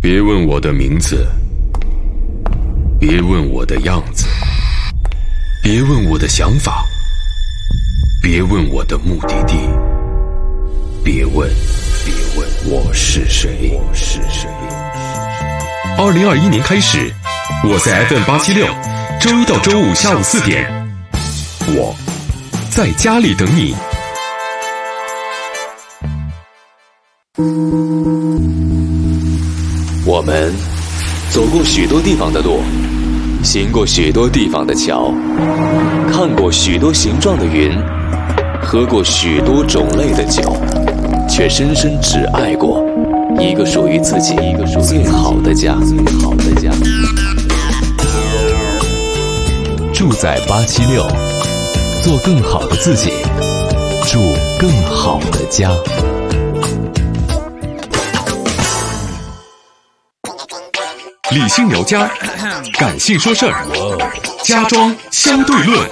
别问我的名字，别问我的样子，别问我的想法，别问我的目的地，别问我是谁。2021年开始，我在 FM876，周一到周五下午4点，我在家里等你。 我们走过许多地方的路，行过许多地方的桥，看过许多形状的云，喝过许多种类的酒，却深深只爱过一个属于自己最好的家。住在876，做更好的自己，住更好的家。 理性聊家，感性说事儿，家装相对论。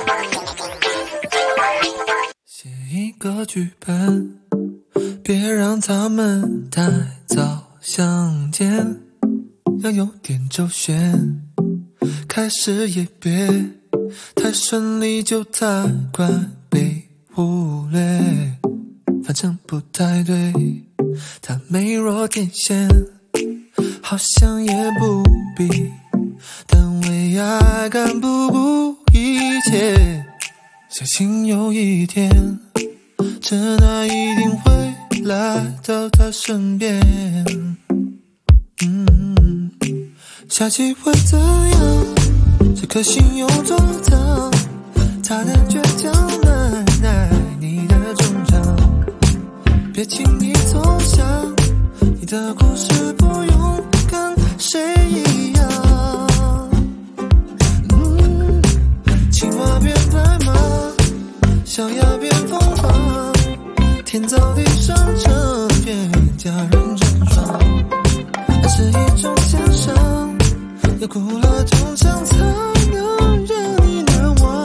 写一个剧本，别让他们太早相见，要有点周旋，开始也别太顺利就太快被忽略，反正不太对，他美若天仙，好像也不必，但为爱敢不顾一切，相信有一天真爱一定会来到他身边。下集会怎样？这颗心有多烫？他的倔强难耐你的中场，别轻易投降，你的故事不用跟谁一样。青蛙变白马，小鸭变凤凰，天造地设这片家人真爽，爱是一种欣赏，要哭了痛伤才能让你难忘。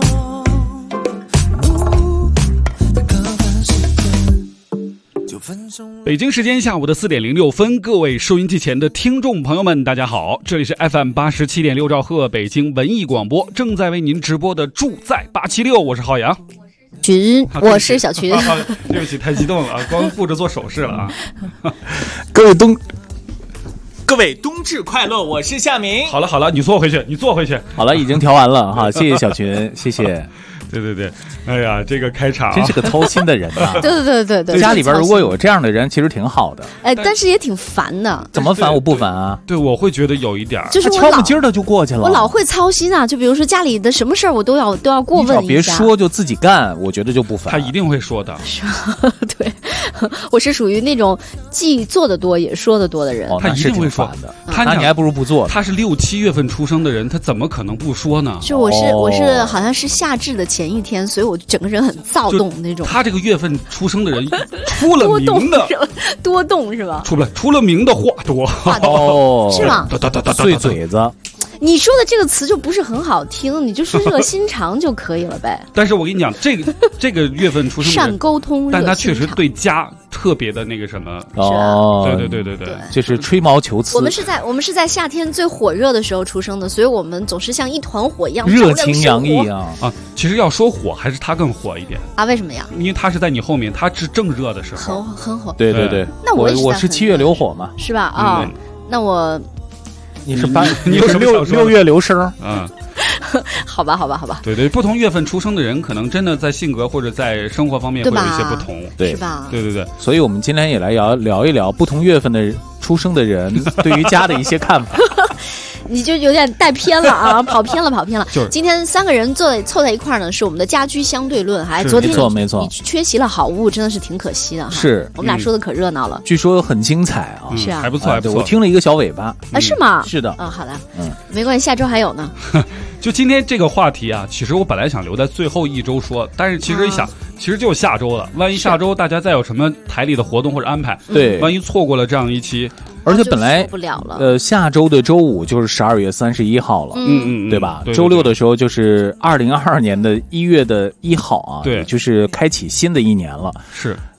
北京时间下午的4点06分，各位收音机前的听众朋友们，大家好，这里是 FM87.6兆赫北京文艺广播，正在为您直播的住在876，我是浩洋。 我是小群。 对不起，太激动了啊，光顾着做手势了啊。 各位冬至快乐，我是夏明。 好了，你坐回去。 好了，已经调完了哈，谢谢小群，谢谢。 对，哎呀，这个开场真是个操心的人啊！ 对， 家里边如果有这样的人，其实挺好的。 哎，但是也挺烦的。 怎么烦？我不烦啊。 对，我会觉得有一点， 就是我敲木筋的就过去了。 我老会操心啊，就比如说家里的什么事儿，我都要过问一下。 你别说，就自己干，我觉得就不烦。 他一定会说的。 对，我是属于那种既做的多也说的多的人。 他一定会说的。那你还不如不做。 他是6、7月份出生的人，他怎么可能不说呢？ 就我是好像是夏至的前一天，所以我整个人很躁动那种。 他这个月份出生的人，出了名的多动是吧？ 出了名的话多是吗？ 碎嘴子。 你说的这个词就不是很好听，你就说热心肠就可以了呗。 但是我跟你讲，这个月份出生的人善沟通， 但他确实对家特别的那个什么。对， 就是吹毛求疵。 我们是在夏天最火热的时候出生的，所以我们总是像一团火一样热情洋溢啊！ 其实要说火，还是他更火一点啊？为什么呀？ 因为他是在你后面，他是正热的时候， 很火。 对， 那我是7月流火嘛， 是吧？啊，那我。 你是6月流声， 好吧。 对，不同月份出生的人，可能真的在性格或者在生活方面会有一些不同， 对， 是吧？ 对。所以我们今天也来聊一聊不同月份的出生的人对于家的一些看法。 你就有点带偏了啊，跑偏了。 就是今天3个人凑在一块儿呢，是我们的家居相对论。昨天没错， 你缺席了好物，真的是挺可惜的哈。 是我们俩说的可热闹了， 据说很精彩啊。 是啊， 还不错。 我听了一个小尾巴啊，是吗？ 是的。 好的，没关系，下周还有呢。 就今天这个话题啊，其实我本来想留在最后一周说，但是其实一想，其实就下周了。万一下周大家再有什么台里的活动或者安排， 对， 万一错过了这样一期。 而且本来不了了， 下周的周五就是12月31号了，对吧？ 对， 周六的时候就是2022年的1月1号啊， 对， 就是开启新的一年了。 是，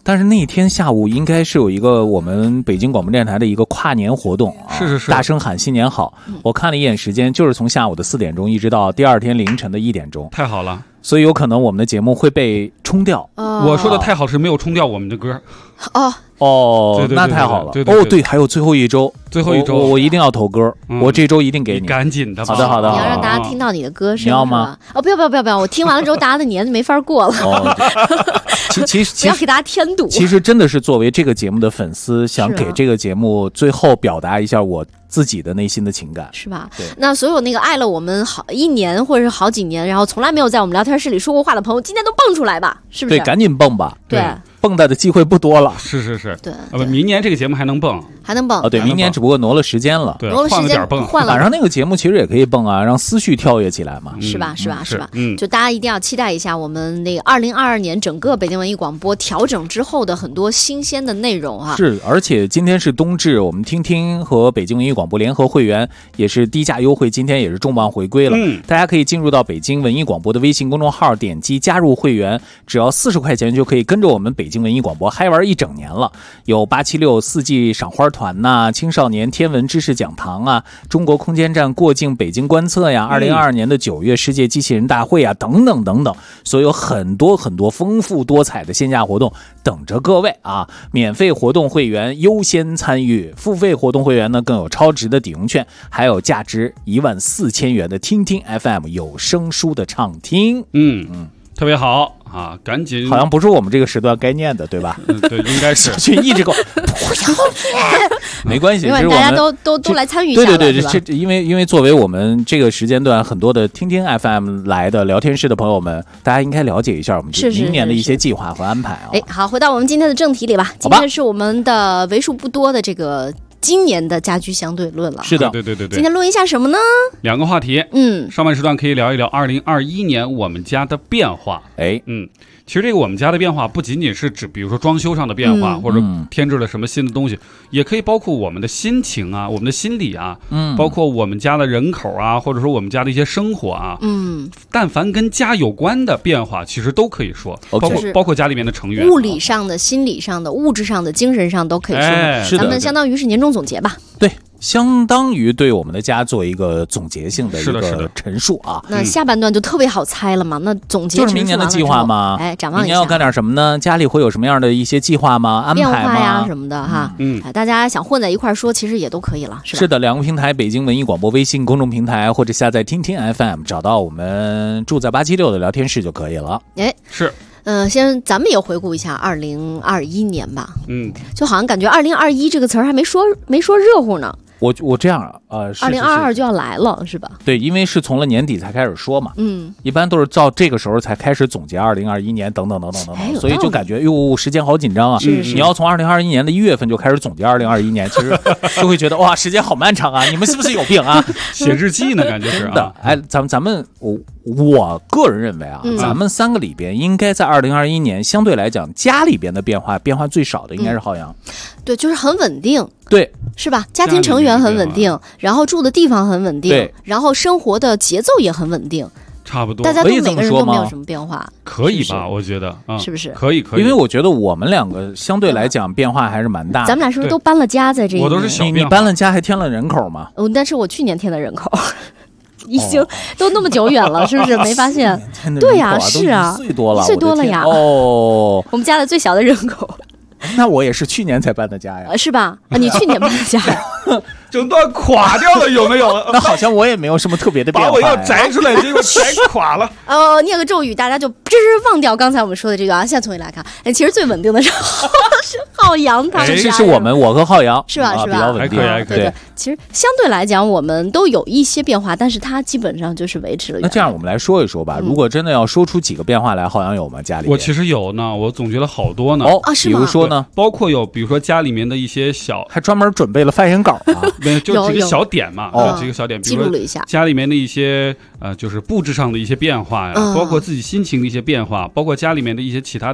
但是那天下午应该是有一个我们北京广播电台的一个跨年活动啊， 是大声喊新年好。我看了一眼时间，就是从下午的4点钟一直到第二天凌晨的1点钟， 太好了。 所以有可能我们的节目会被冲掉。 我说的太好是没有冲掉我们的歌。 哦， 对那太好了。 对， 对，还有最后一周，我一定要投歌，我这周一定给你。 赶紧的吧。 好的。 你要让大家听到你的歌声， 你要吗？ 不要，我听完了之后，大家的年就没法过了。 其实不要给大家添堵。 其实真的是作为这个节目的粉丝，想给这个节目最后表达一下我自己的内心的情感， 是吧？ 对。 那所有那个爱了我们好1年或者是好几年，然后从来没有在我们聊天室里说过话的朋友，今天都蹦出来吧，是不是？ 对，赶紧蹦吧。 对， 蹦跶的机会不多了。 是。 对。 明年这个节目还能蹦。 对，明年只不过挪了时间了。 对， 挪了时间，换了。 晚上那个节目其实也可以蹦啊，让思绪跳跃起来嘛。 是吧？就大家一定要期待一下我们那个2022年整个北京文艺广播调整之后的很多新鲜的内容啊。 是，而且今天是冬至，我们听和北京文艺广播联合会员也是低价优惠，今天也是重磅回归了。大家可以进入到北京文艺广播的微信公众号，点击加入会员，只要40块钱就可以跟着我们北京文艺广播嗨玩1整年了。有876四季赏花团呐，青少年天文知识讲堂啊，中国空间站过境北京观测呀，2022年的9月世界机器人大会啊，等等，所以有很多丰富多彩的线下活动等着各位啊！免费活动会员优先参与，付费活动会员呢更有超值的抵用券，还有价值14000元的听听 FM 有声书的畅听。 特别好啊！赶紧， 好像不是我们这个时段该念的，对吧？ 对，应该是。 去一直给我没关系， 大家都来参与一下。 对，这因为作为我们这个时间段很多的听听 FM 来的聊天室的朋友们，大家应该了解一下我们明年的一些计划和安排啊。 好，回到我们今天的正题里吧。今天是我们的为数不多的这个今年的家居相对论了。 是的， 对。 今天论一下什么呢 ？2个话题。上半时段可以聊一聊2021年我们家的变化。其实这个我们家的变化不仅仅是指比如说装修上的变化，或者添置了什么新的东西，也可以包括我们的心情啊，我们的心理啊，包括我们家的人口啊，或者说我们家的一些生活啊，但凡跟家有关的变化其实都可以说，包括家里面的成员， 物理上的、心理上的、物质上的、精神上都可以说。咱们相当于是年终总结吧。 对，相当于对我们的家做一个总结性的一个陈述啊。 那下半段就特别好猜了嘛，那总结就是明年的计划吗？ 展望一下， 明年要干点什么呢？家里会有什么样的一些计划吗？安排吗？ 变化呀什么的哈。大家想混在一块说，其实也都可以了，是吧？ 是的，2个平台，北京文艺广播微信公众平台，或者下载听听 FM， 找到我们住在876的聊天室就可以了。 是。 先咱们也回顾一下2021年吧。就好像感觉2021这个词儿还没说热乎呢。 我这样 2022就要来了，是吧？ 对，因为是从了年底才开始说嘛，一般都是到这个时候才开始总结2021年等等，所以就感觉时间好紧张啊。你要从2021年的1月份就开始总结2021年，其实就会觉得哇，时间好漫长啊！你们是不是有病啊？ 写日记呢，感觉是啊。 咱们我个人认为啊，咱们3个里边应该在2021年相对来讲家里边的变化最少的应该是浩洋。 对，就是很稳定。 对， 是吧？家庭成员很稳定，然后住的地方很稳定，然后生活的节奏也很稳定， 差不多。 大家都每个人都没有什么变化， 可以吧？我觉得是不是？ 可以。 因为我觉得我们2个相对来讲变化还是蛮大的。 咱们俩是不是都搬了家？在这一年我都是小变化。 你搬了家还添了人口吗？ 但是我去年添的人口。已经都那么久远了，是不是没发现？对呀，是啊，1岁多了呀。 我们家的最小的人口。 那我也是去年才搬的家呀， 是吧？你去年搬的家呀？ 整段垮掉了，有没有？ 那好像我也没有什么特别的变化。 把我要摘出来，结果摘垮了。 念个咒语，大家就忘掉刚才我们说的这个啊。现在重新来看，其实最稳定的是浩洋他们家。 是我和浩洋是吧？ 比较稳定。 对。其实相对来讲，我们都有一些变化，但是它基本上就是维持了。 那这样我们来说一说吧。如果真的要说出几个变化来，浩洋有吗？家里我其实有呢，我总结了好多呢。 是吗？ 比如说呢， 包括比如说家里面的一些还专门准备了发言稿啊。 就几个小点嘛，几个小点， 记录了一下家里面的一些就是布置上的一些变化呀，包括自己心情的一些变化，包括家里面的一些其他的一些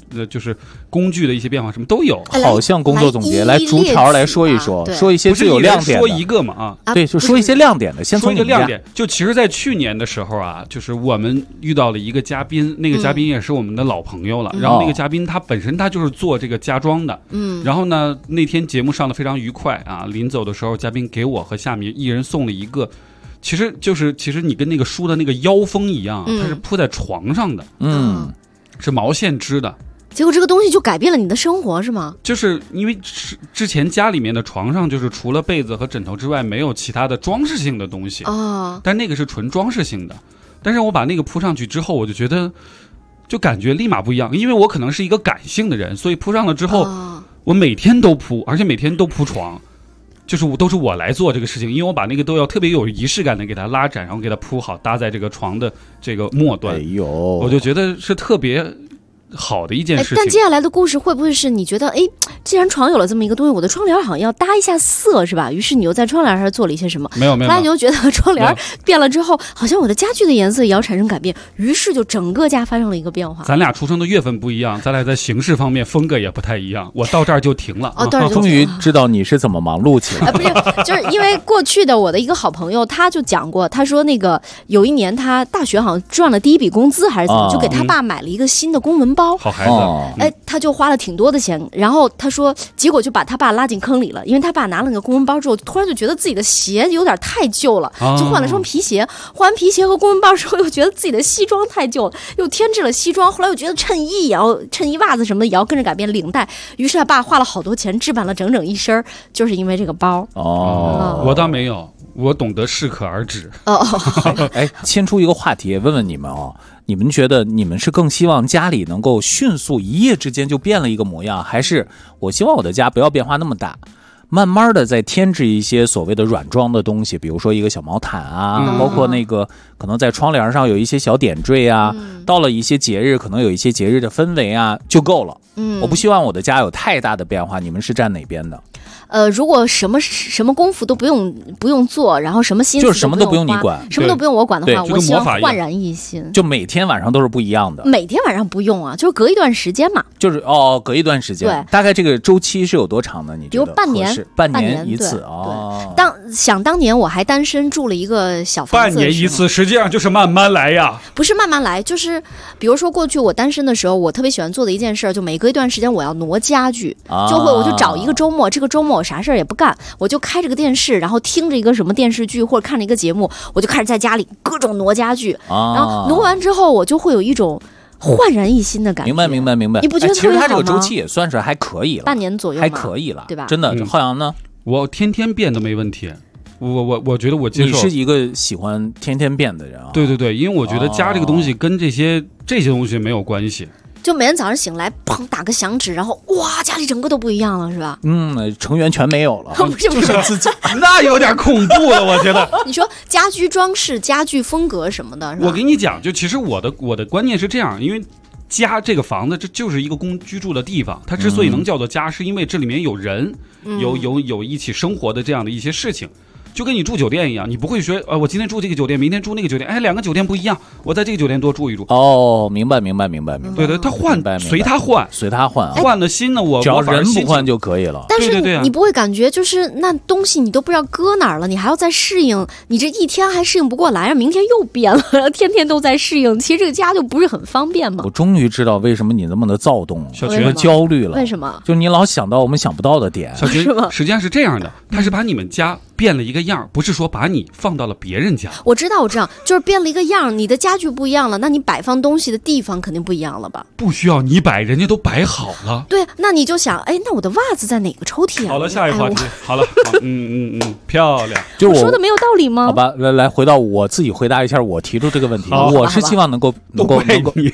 就是工具的一些变化，什么都有。 好像工作总结来逐条来说一说，说一些最有亮点的。 说一个嘛对，就说一些亮点的。先从一个亮点，就其实，在去年的时候啊，就是我们遇到了一个嘉宾，那个嘉宾也是我们的老朋友了。然后那个嘉宾他本身他就是做这个家装的，然后呢，那天节目上的非常愉快啊。临走的时候，嘉宾给我和夏米一人送了一个。其实你跟那个书的那个腰封一样，它是铺在床上的，是毛线织的。 结果这个东西就改变了你的生活是吗？ 就是因为之前家里面的床上就是除了被子和枕头之外没有其他的装饰性的东西但那个是纯装饰性的。但是我把那个铺上去之后，我就觉得就感觉立马不一样，因为我可能是一个感性的人，所以铺上了之后，我每天都铺，而且每天都铺床。就是都是我来做这个事情，因为我把那个都要特别有仪式感的给它拉展，然后给它铺好，搭在这个床的这个末端。我就觉得是特别好的一件事情。 但接下来的故事会不会是你觉得，既然床有了这么一个东西，我的窗帘好像要搭一下色，是吧？于是你又在窗帘上做了一些什么？ 没有。后来你又觉得窗帘变了之后，好像我的家具的颜色也要产生改变，于是就整个家发生了一个变化。 咱俩出生的月份不一样，咱俩在形式方面风格也不太一样。我到这儿就停了。 终于知道你是怎么忙碌起来。 不是，就是因为过去的我的一个好朋友，他就讲过，他说那个有一年他大学好像赚了第一笔工资还是怎么，就给他爸买了一个新的公文包。 好孩子。 他就花了挺多的钱，然后他说，结果就把他爸拉进坑里了，因为他爸拿了那个公文包之后，突然就觉得自己的鞋有点太旧了，就换了双皮鞋，换完皮鞋和公文包之后，又觉得自己的西装太旧了，又添置了西装，后来又觉得衬衣袜子什么的也要跟着改变，领带，于是他爸花了好多钱置办了整整一身，就是因为这个包。 我倒没有，我懂得适可而止。 牵出一个话题，问问你们你们觉得你们是更希望家里能够迅速一夜之间就变了一个模样，还是我希望我的家不要变化那么大，慢慢的再添置一些所谓的软装的东西，比如说一个小毛毯啊，包括那个可能在窗帘上有一些小点缀啊，到了一些节日可能有一些节日的氛围啊就够了。我不希望我的家有太大的变化，你们是站哪边的？ 如果什么功夫都不用做，然后什么心思就是什么都不用你管， 什么都不用我管的话，我希望焕然一新。 就每天晚上都是不一样的。 每天晚上不用啊，就是隔一段时间嘛。 就是隔一段时间。对，大概这个周期是有多长呢？你觉得？ 比如半年一次当年我还单身住了一个小房子。 半年一次，实际上就是慢慢来呀。 不是慢慢来，就是比如说过去我单身的时候，我特别喜欢做的一件事，就每隔一段时间我要挪家具，我就找一个周末，这个周末我啥事儿也不干，我就开着个电视，然后听着一个什么电视剧或者看着一个节目，我就开始在家里各种挪家具，然后挪完之后，我就会有一种焕然一新的感觉。 明白。 你不觉得其实它这个周期也算是还可以了， 半年左右还可以了， 对吧？ 真的，浩洋呢？ 我天天变都没问题。我觉得我接受。 你是一个喜欢天天变的人啊？ 对，因为我觉得家这个东西跟这些东西没有关系。 就每天早上醒来，砰打个响指，然后哇，家里整个都不一样了，是吧？ 成员全没有了， 就是自己， 那有点恐怖了，我觉得。 你说家居装饰、家具风格什么的，是吧？ 我跟你讲，就其实我的观念是这样，因为家这个房子这就是一个供居住的地方，它之所以能叫做家，是因为这里面有人，有一起生活的这样的一些事情。就跟你住酒店一样，你不会说我今天住这个酒店，明天住那个酒店，两个酒店不一样，我在这个酒店多住一住。 明白。 对，他换，随他换，换了新的只要人不换就可以了。 但是你不会感觉就是那东西你都不知道搁哪儿了，你还要再适应，你这一天还适应不过来，明天又变了，天天都在适应，其实这个家就不是很方便嘛。 我终于知道为什么你那么的躁动， 小群焦虑了。 为什么？ 就你老想到我们想不到的点。 小群实际上是这样的，他是把你们家变了一个样，不是说把你放到了别人家。 我知道，就是变了一个样，你的家具不一样了，那你摆放东西的地方肯定不一样了吧？ 不需要你摆，人家都摆好了。 对，那你就想，那我的袜子在哪个抽屉啊？ 好了，下一个话题。好了，漂亮。 就我说的没有道理吗？ 好吧，来回到我自己回答一下我提出这个问题。我是希望能够都怪你，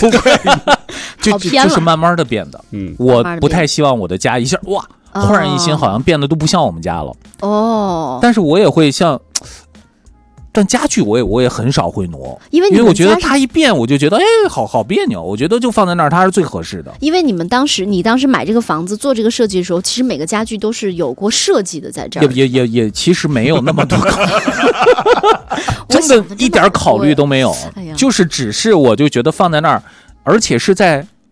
就是慢慢的变的。我不太希望我的家一下焕然一新，好像变得都不像我们家了。但是我也会但家具我也很少会挪，因为我觉得它一变，我就觉得好别扭。我觉得就放在那儿，它是最合适的。 因为你当时买这个房子做这个设计的时候，其实每个家具都是有过设计的，在这儿也其实没有那么多真的一点考虑都没有，就是只是我就觉得放在那儿，而且是在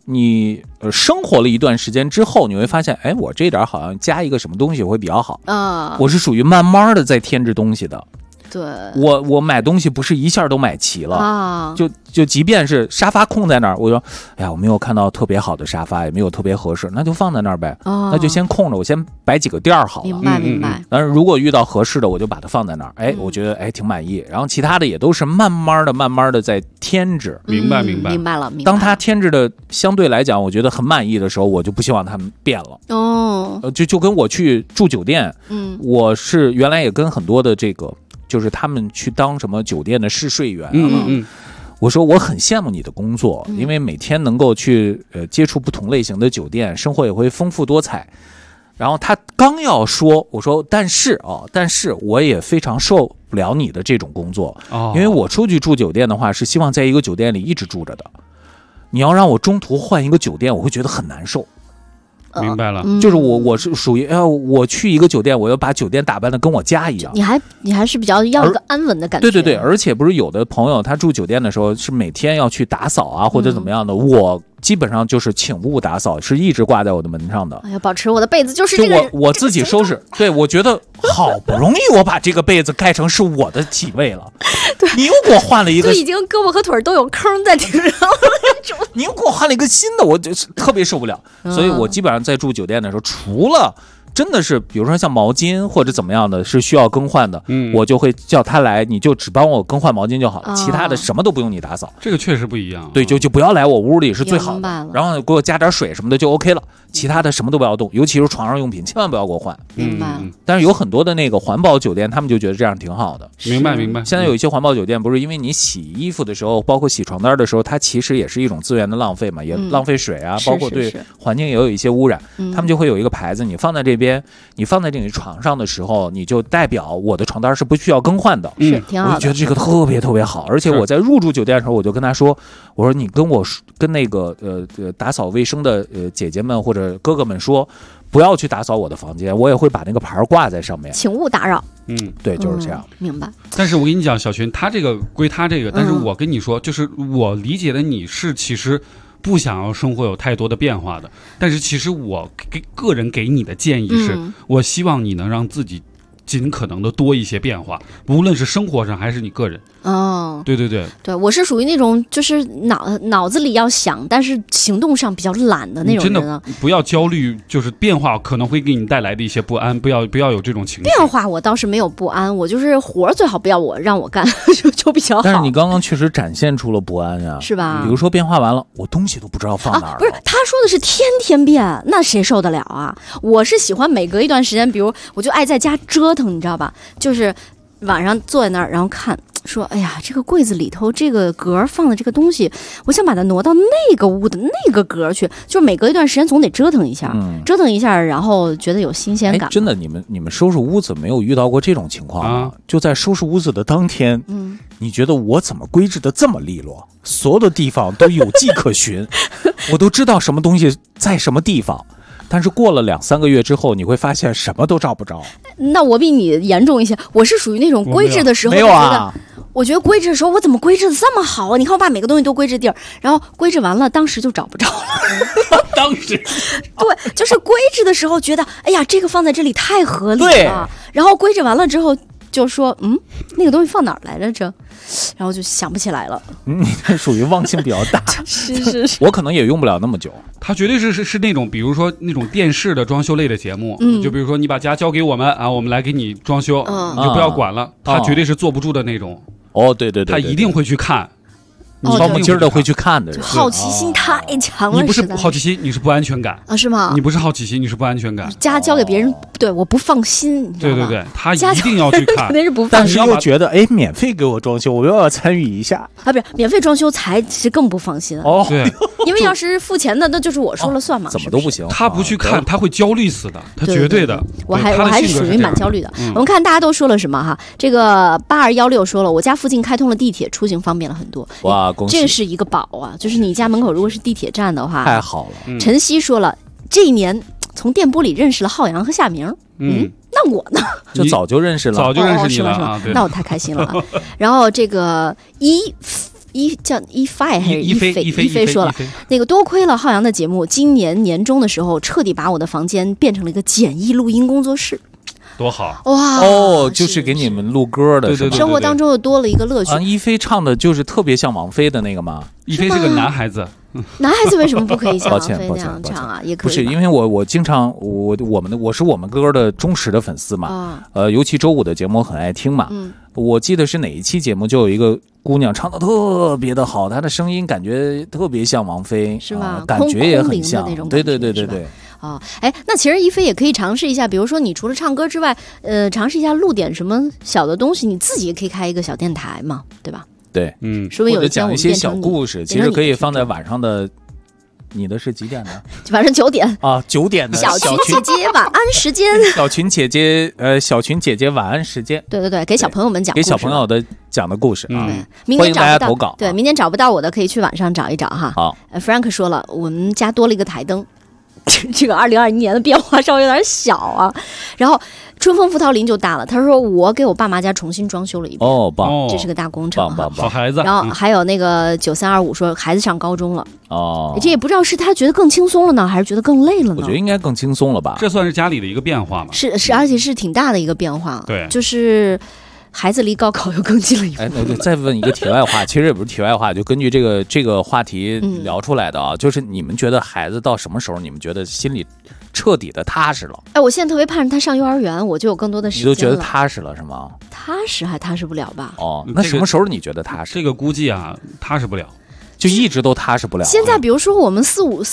你生活了一段时间之后，你会发现，哎，我这点好像加一个什么东西会比较好啊。我是属于慢慢的在添置东西的。 对， 我买东西不是一下都买齐了啊，就即便是沙发空在那儿，我说，哎呀，我没有看到特别好的沙发，也没有特别合适，那就放在那儿呗，那就先空着，我先摆几个垫儿好了。 明白。 但是如果遇到合适的，我就把它放在那儿，哎，我觉得挺满意。然后其他的也都是慢慢的在添置。 明白了。 当它添置的相对来讲，我觉得很满意的时候，我就不希望它们变了。哦，就跟我去住酒店，我是原来也跟很多的这个。就是他们去当什么酒店的试睡员我说我很羡慕你的工作，因为每天能够去接触不同类型的酒店，生活也会丰富多彩。然后他刚要说，我说但是我也非常受不了你的这种工作，因为我出去住酒店的话是希望在一个酒店里一直住着的，你要让我中途换一个酒店，我会觉得很难受。 明白了， 就是我是属于我去一个酒店，我要把酒店打扮的跟我家一样。 你还是比较要一个安稳的感觉。 对，而且不是有的朋友他住酒店的时候是每天要去打扫啊，或者怎么样的，我基本上就是请勿打扫，是一直挂在我的门上的。 哎呀，保持我的被子就是这个我自己收拾。对，我觉得好不容易我把这个被子盖成是我的体位了，对，你又给我换了一个， 就已经胳膊和腿都有坑在顶上了。 你又给我换了一个新的，我就是特别受不了。所以我基本上在住酒店的时候，除了真的是比如说像毛巾或者怎么样的是需要更换的，我就会叫他来，你就只帮我更换毛巾就好了，其他的什么都不用你打扫。 这个确实不一样。 对，就不要来我屋里是最好的，然后给我加点水什么的就 OK 了，其他的什么都不要动，尤其是床上用品千万不要给我换。 明白。 但是有很多的那个环保酒店，他们就觉得这样挺好的。 明白。 现在有一些环保酒店不是因为你洗衣服的时候，包括洗床单的时候，它其实也是一种资源的浪费嘛，也浪费水啊，包括对环境也有一些污染。他们就会有一个牌子，你放在这边，你放在这个床上的时候，你就代表我的床单是不需要更换的。 是，挺好的。 我觉得这个特别特别好，而且我在入住酒店的时候，我就跟他说，我说你跟那个打扫卫生的姐姐们或者哥哥们说，不要去打扫我的房间，我也会把那个牌挂在上面， 请勿打扰。 对，就是这样。 明白。 但是我跟你讲，小群他这个归他这个，但是我跟你说，就是我理解的你是其实不想要生活有太多的变化的，但是其实我个人给你的建议是，我希望你能让自己尽可能的多一些变化，无论是生活上还是你个人。对， 我是属于那种就是脑子里要想，但是行动上比较懒的那种人。 真的不要焦虑，就是变化可能会给你带来的一些不安，不要有这种情绪。 变化我倒是没有不安，我就是活最好不要让我干就比较好。 但是你刚刚确实展现出了不安呀， 是吧？ 比如说变化完了，我东西都不知道放哪儿了。 不是，他说的是天天变，那谁受得了啊？我是喜欢每隔一段时间，比如我就爱在家折腾，你知道吧？就是晚上坐在那儿，然后看。说哎呀，这个柜子里头这个格放的这个东西，我想把它挪到那个屋的那个格去，就是每隔一段时间总得折腾一下，然后觉得有新鲜感。 真的，你们收拾屋子没有遇到过这种情况吗？就在收拾屋子的当天，你觉得我怎么规制的这么利落，所有的地方都有迹可循，我都知道什么东西在什么地方。但是过了2-3个月之后，你会发现什么都找不着。 那我比你严重一些，我是属于那种规制的时候， 没有啊。 我觉得规制的时候，我怎么规制的这么好啊？你看我把每个东西都规制地儿，然后规制完了，当时就找不着了。 当时， 对，就是规制的时候觉得，哎呀，这个放在这里太合理了。然后规制完了之后，就说，那个东西放哪儿来着？然后就想不起来了。 你属于忘性比较大。 是， 我可能也用不了那么久。 他绝对是那种，比如说那种电视的装修类的节目，就比如说你把家交给我们啊，我们来给你装修，你就不要管了。他绝对是坐不住的那种。 对， 他一定会去看。 你超不劲儿的会去看的人， 好奇心太强了。 你不是好奇心，你是不安全感啊？是吗？ 你不是好奇心，你是不安全感。 家交给别人，对，我不放心。 对，他一定要去看， 肯定是不放心。 但是又觉得，免费给我装修，我又要参与一下啊！不是免费装修才是更不放心哦。 对， 因为要是付钱的，那就是我说了算嘛。 怎么都不行。 他不去看，他会焦虑死的，他绝对的。 我还是属于蛮焦虑的。我们看大家都说了什么哈？这个8216说了，我家附近开通了地铁，出行方便了很多。 哇，恭喜！ 这是一个宝啊，就是你家门口如果是地铁站的话， 太好了。 晨曦说了，这一年从电波里认识了浩洋和夏明。那我呢？ 就早就认识了， 早就认识你了是吗？那我太开心了啊！然后这个叫一菲还是一菲说了，那个多亏了浩洋的节目，今年年终的时候彻底把我的房间变成了一个简易录音工作室。 多好哇！ 哦，就是给你们录歌的， 对， 生活当中又多了一个乐趣。 一菲唱的就是特别像王菲的那个吗？ 一菲是个男孩子， 男孩子为什么不可以像王菲那样抱歉唱啊？也可以。 不是因为我经常我是我们歌的忠实的粉丝嘛，尤其周五的节目我很爱听嘛。我记得是哪一期节目就有一个姑娘唱的特别的好，她的声音感觉特别像王菲， 是吗？ 感觉也很像那种。 对。 那其实一菲也可以尝试一下，比如说你除了唱歌之外，尝试一下录点什么小的东西，你自己也可以开一个小电台嘛，对吧？ 对， 说不定有或者讲一些小故事，其实可以放在晚上的。你的是几点的？ 晚上9点啊，9点的小群姐姐晚安时间。 小群姐姐晚安时间。 对，给小朋友们讲故事， 给小朋友的讲的故事啊。 欢迎大家投稿。 对，明天找不到我的可以去网上找一找哈。 好 ，Frank 说了，我们家多了一个台灯。这个2021年的变化稍微有点小啊，然后春风拂桃林就大了。他说我给我爸妈家重新装修了一遍， 棒， 这是个大工程， 好孩子。 然后还有那个9325说孩子上高中了， 这也不知道是他觉得更轻松了呢，还是觉得更累了呢？ 我觉得应该更轻松了吧。 这算是家里的一个变化吗？ 是，而且是挺大的一个变化。 对， 就是孩子离高考又更近了一步。 那再问一个题外话，其实也不是题外话，就根据这个话题聊出来的啊，就是你们觉得孩子到什么时候，你们觉得心里彻底的踏实了？ 我现在特别盼着他上幼儿园，我就有更多的时间了。 你都觉得踏实了是吗？ 踏实还踏实不了吧？ 那什么时候你觉得踏实？ 这个估计啊，踏实不了。 就一直都踏实不了。 现在比如说我们我们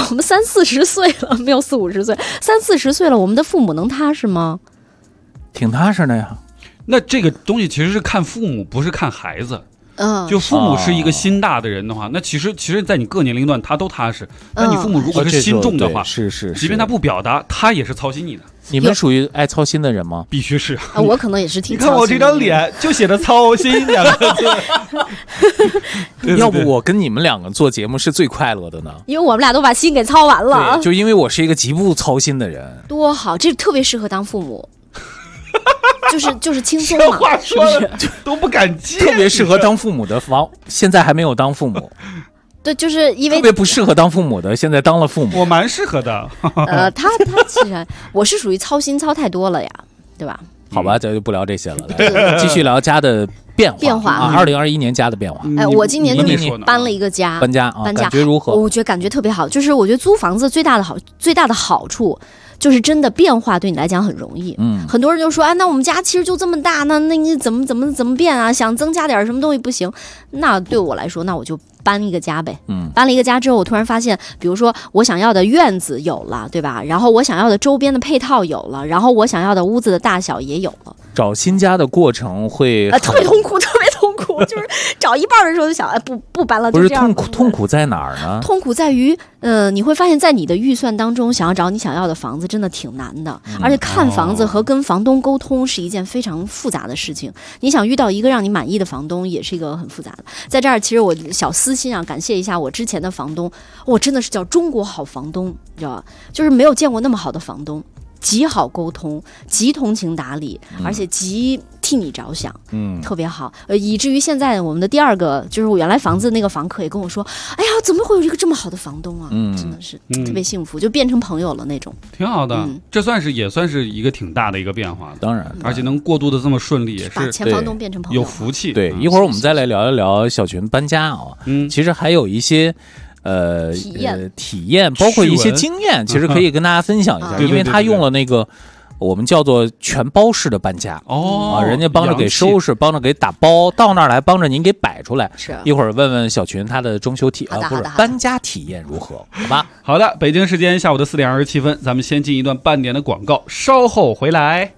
30-40岁了，没有40-50岁，30-40岁了，我们的父母能踏实吗？ 挺踏实的呀。 那这个东西其实是看父母，不是看孩子。就父母是一个心大的人的话，那其实在你各年龄段他都踏实。那你父母如果是心重的话， 是， 即便他不表达，他也是操心你的。 你们属于爱操心的人吗？ 必须是。 我可能也是挺。 你看我这张脸就写的操心2个字。要不我跟你们2个做节目是最快乐的呢？ 因为我们俩都把心给操完了。 对，就因为我是一个极不操心的人。 多好，这特别适合当父母。就是轻松嘛， 这话说的都不敢接， 特别适合当父母的现在还没有当父母。 对，就是因为特别不适合当父母的，现在当了父母。 我蛮适合的。 他其实我是属于操心操太多了呀，对吧？ 好吧，咱就不聊这些了，来继续聊家的变化啊！2021年家的变化。 我今年就搬了一个家， 搬家，感觉如何？ 我觉得感觉特别好，就是我觉得租房子最大的好处。就是真的变化对你来讲很容易，很多人就说，那我们家其实就这么大，那你怎么变啊？想增加点什么东西不行？那对我来说，那我就搬一个家呗。搬了一个家之后，我突然发现，比如说我想要的院子有了，对吧？然后我想要的周边的配套有了，然后我想要的屋子的大小也有了。 找新家的过程会特别痛苦，就是找一半的时候就想，不搬了， 不是痛苦在哪儿呢？ 痛苦在于，你会发现在你的预算当中，想要找你想要的房子真的挺难的，而且看房子和跟房东沟通是一件非常复杂的事情。你想遇到一个让你满意的房东，也是一个很复杂的。在这儿，其实我小私心啊，感谢一下我之前的房东，我真的是叫中国好房东，你知道吧？就是没有见过那么好的房东。极好沟通，极通情达理，而且极替你着想，特别好。以至于现在我们的第2个就是我原来房子那个房客也跟我说，哎呀，怎么会有一个这么好的房东啊？真的是特别幸福，就变成朋友了那种。 挺好的，这也算是一个挺大的一个变化。 当然， 而且能过渡的这么顺利，也是把前房东变成朋友， 有福气。 对，一会儿我们再来聊一聊小群搬家啊。其实还有一些。体验包括一些经验，其实可以跟大家分享一下，因为他用了那个我们叫做全包式的搬家人家帮着给收拾，帮着给打包，到那儿来帮着您给摆出来。 是， 一会儿问问小群他的装修或者搬家体验如何，好吧？ 好的，北京时间下午的4点27分，咱们先进一段半点的广告，稍后回来。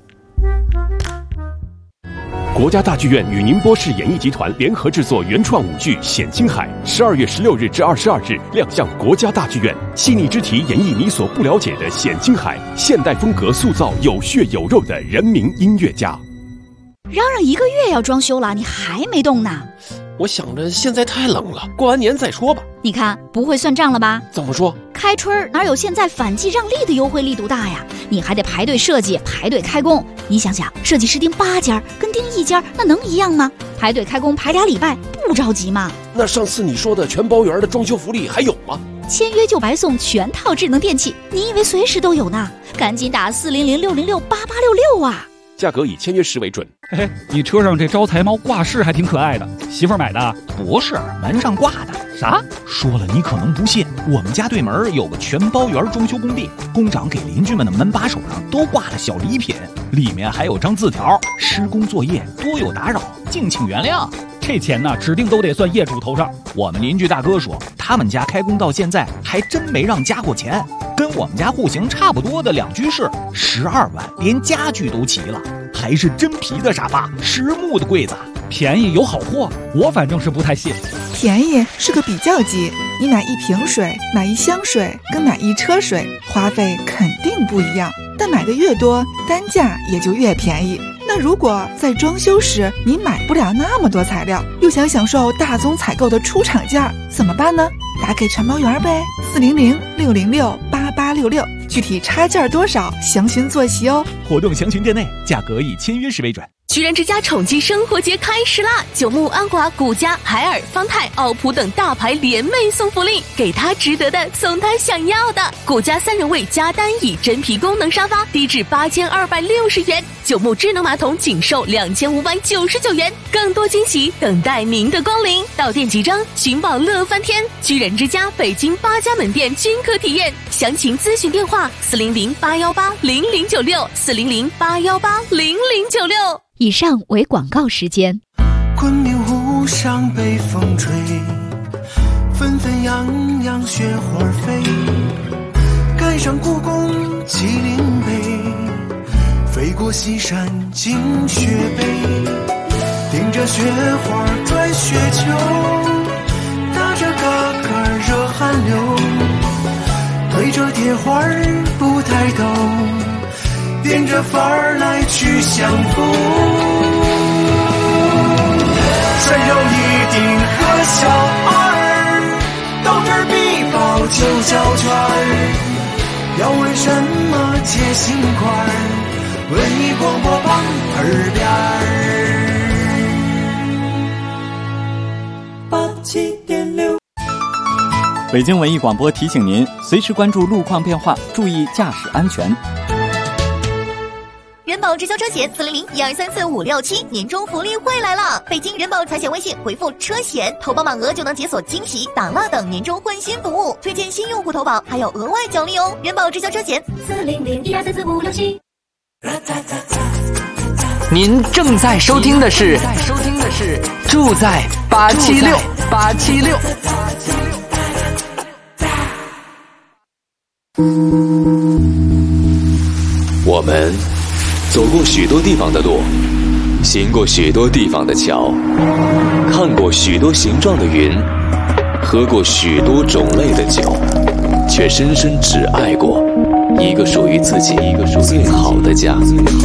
国家大剧院与宁波市演艺集团联合制作原创舞剧《险青海》，12月16日至22日亮相国家大剧院，细腻之题演绎你所不了解的险青海，现代风格塑造有血有肉的人民音乐家。 嚷嚷1个月要装修了，你还没动呢？ 我想着现在太冷了，过完年再说吧。 你看不会算账了吧？ 怎么说？ 开春哪有现在反季让利的优惠力度大呀？你还得排队设计，排队开工。你想想，设计师盯8家跟盯1家那能一样吗？排队开工排2礼拜不着急吗？ 那上次你说的全包圆的装修福利还有吗？ 签约就白送全套智能电器，你以为随时都有呢？赶紧打400-606-8866啊！ 价格以签约时为准。 嘿嘿，你车上这招财猫挂饰还挺可爱的，媳妇儿买的？ 不是，门上挂的。 啥？ 说了你可能不信，我们家对门有个全包圆装修工地，工长给邻居们的门把手上都挂了小礼品，里面还有张字条：施工作业多有打扰，敬请原谅。 这钱呢，指定都得算业主头上。 我们邻居大哥说，他们家开工到现在还真没让加过钱，跟我们家户型差不多的2居室，12万，连家具都齐了，还是真皮的沙发，实木的柜子， 便宜有好货，我反正是不太信。 便宜是个比较级，你买1瓶水、买1箱水跟买1车水，花费肯定不一样，但买的越多，单价也就越便宜。那如果在装修时你买不了那么多材料，又想享受大宗采购的出厂价，怎么办呢？打给全包圆呗，400-606-8866，具体差价多少，详询坐席哦。 活动详询店内，价格以签约时为准。 居然之家宠姬生活节开始啦！九牧、安华、古家、海尔、方太、奥普等大牌联袂送福利，给他值得的，送他想要的。古家3人位加单椅真皮功能沙发低至8260元，九牧智能马桶仅售2599元，更多惊喜等待您的光临。到店即张，寻宝乐翻天！居然之家北京8家门店均可体验，详情咨询电话400-818-0096，400-818-0096。 以上为广告时间。 昆明湖上北风吹，纷纷扬扬雪花飞，赶上故宫麒麟碑，飞过西山进雪北，顶着雪花转雪球，打着嘎嘎热汗流，对着铁花不抬头，点着范儿来去相逢，谁有一顶和小二，到这儿必报9小圈，要问什么接心块，文艺广播旁耳边87.6。 北京文艺广播提醒您，随时关注路况变化，注意驾驶安全。 人保直销车险400-1234-567年终福利会来了！北京人保财险微信回复车险，投保满额就能解锁惊喜、打蜡等年终换新服务，推荐新用户投保还有额外奖励哦！人保直销车险400-1234-567。 您正在收听的是住在876。 我们走过许多地方的路，行过许多地方的桥，看过许多形状的云，喝过许多种类的酒，却深深只爱过一个属于自己最好的家。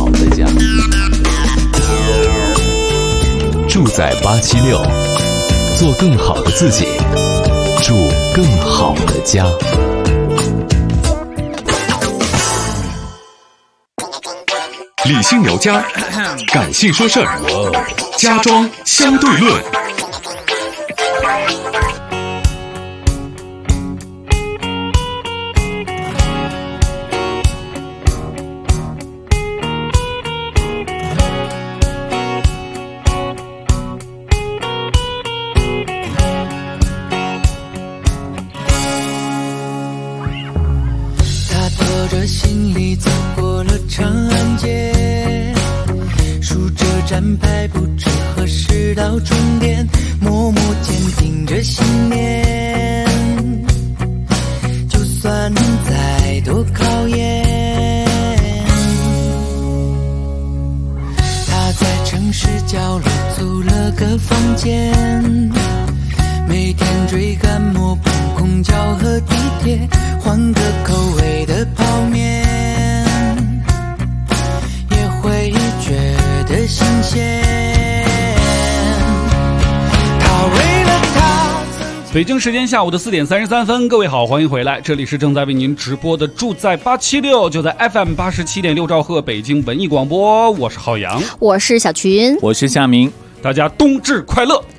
住在876，做更好的自己，住更好的家。理性聊家，感性说事儿，家装相对论。 他拖着行李走过了长安街，站牌不知何时到终点，默默坚定着信念，就算再多考验。他在城市角落租了个房间，每天追赶末班公交和地铁，换个口味的泡面，也会觉得新鲜。 北京时间下午的4点33分，各位好，欢迎回来，这里是正在为您直播的住在876，就在 FM 87.6兆赫北京文艺广播，我是浩洋， 我是小群， 我是夏明， 大家冬至快乐。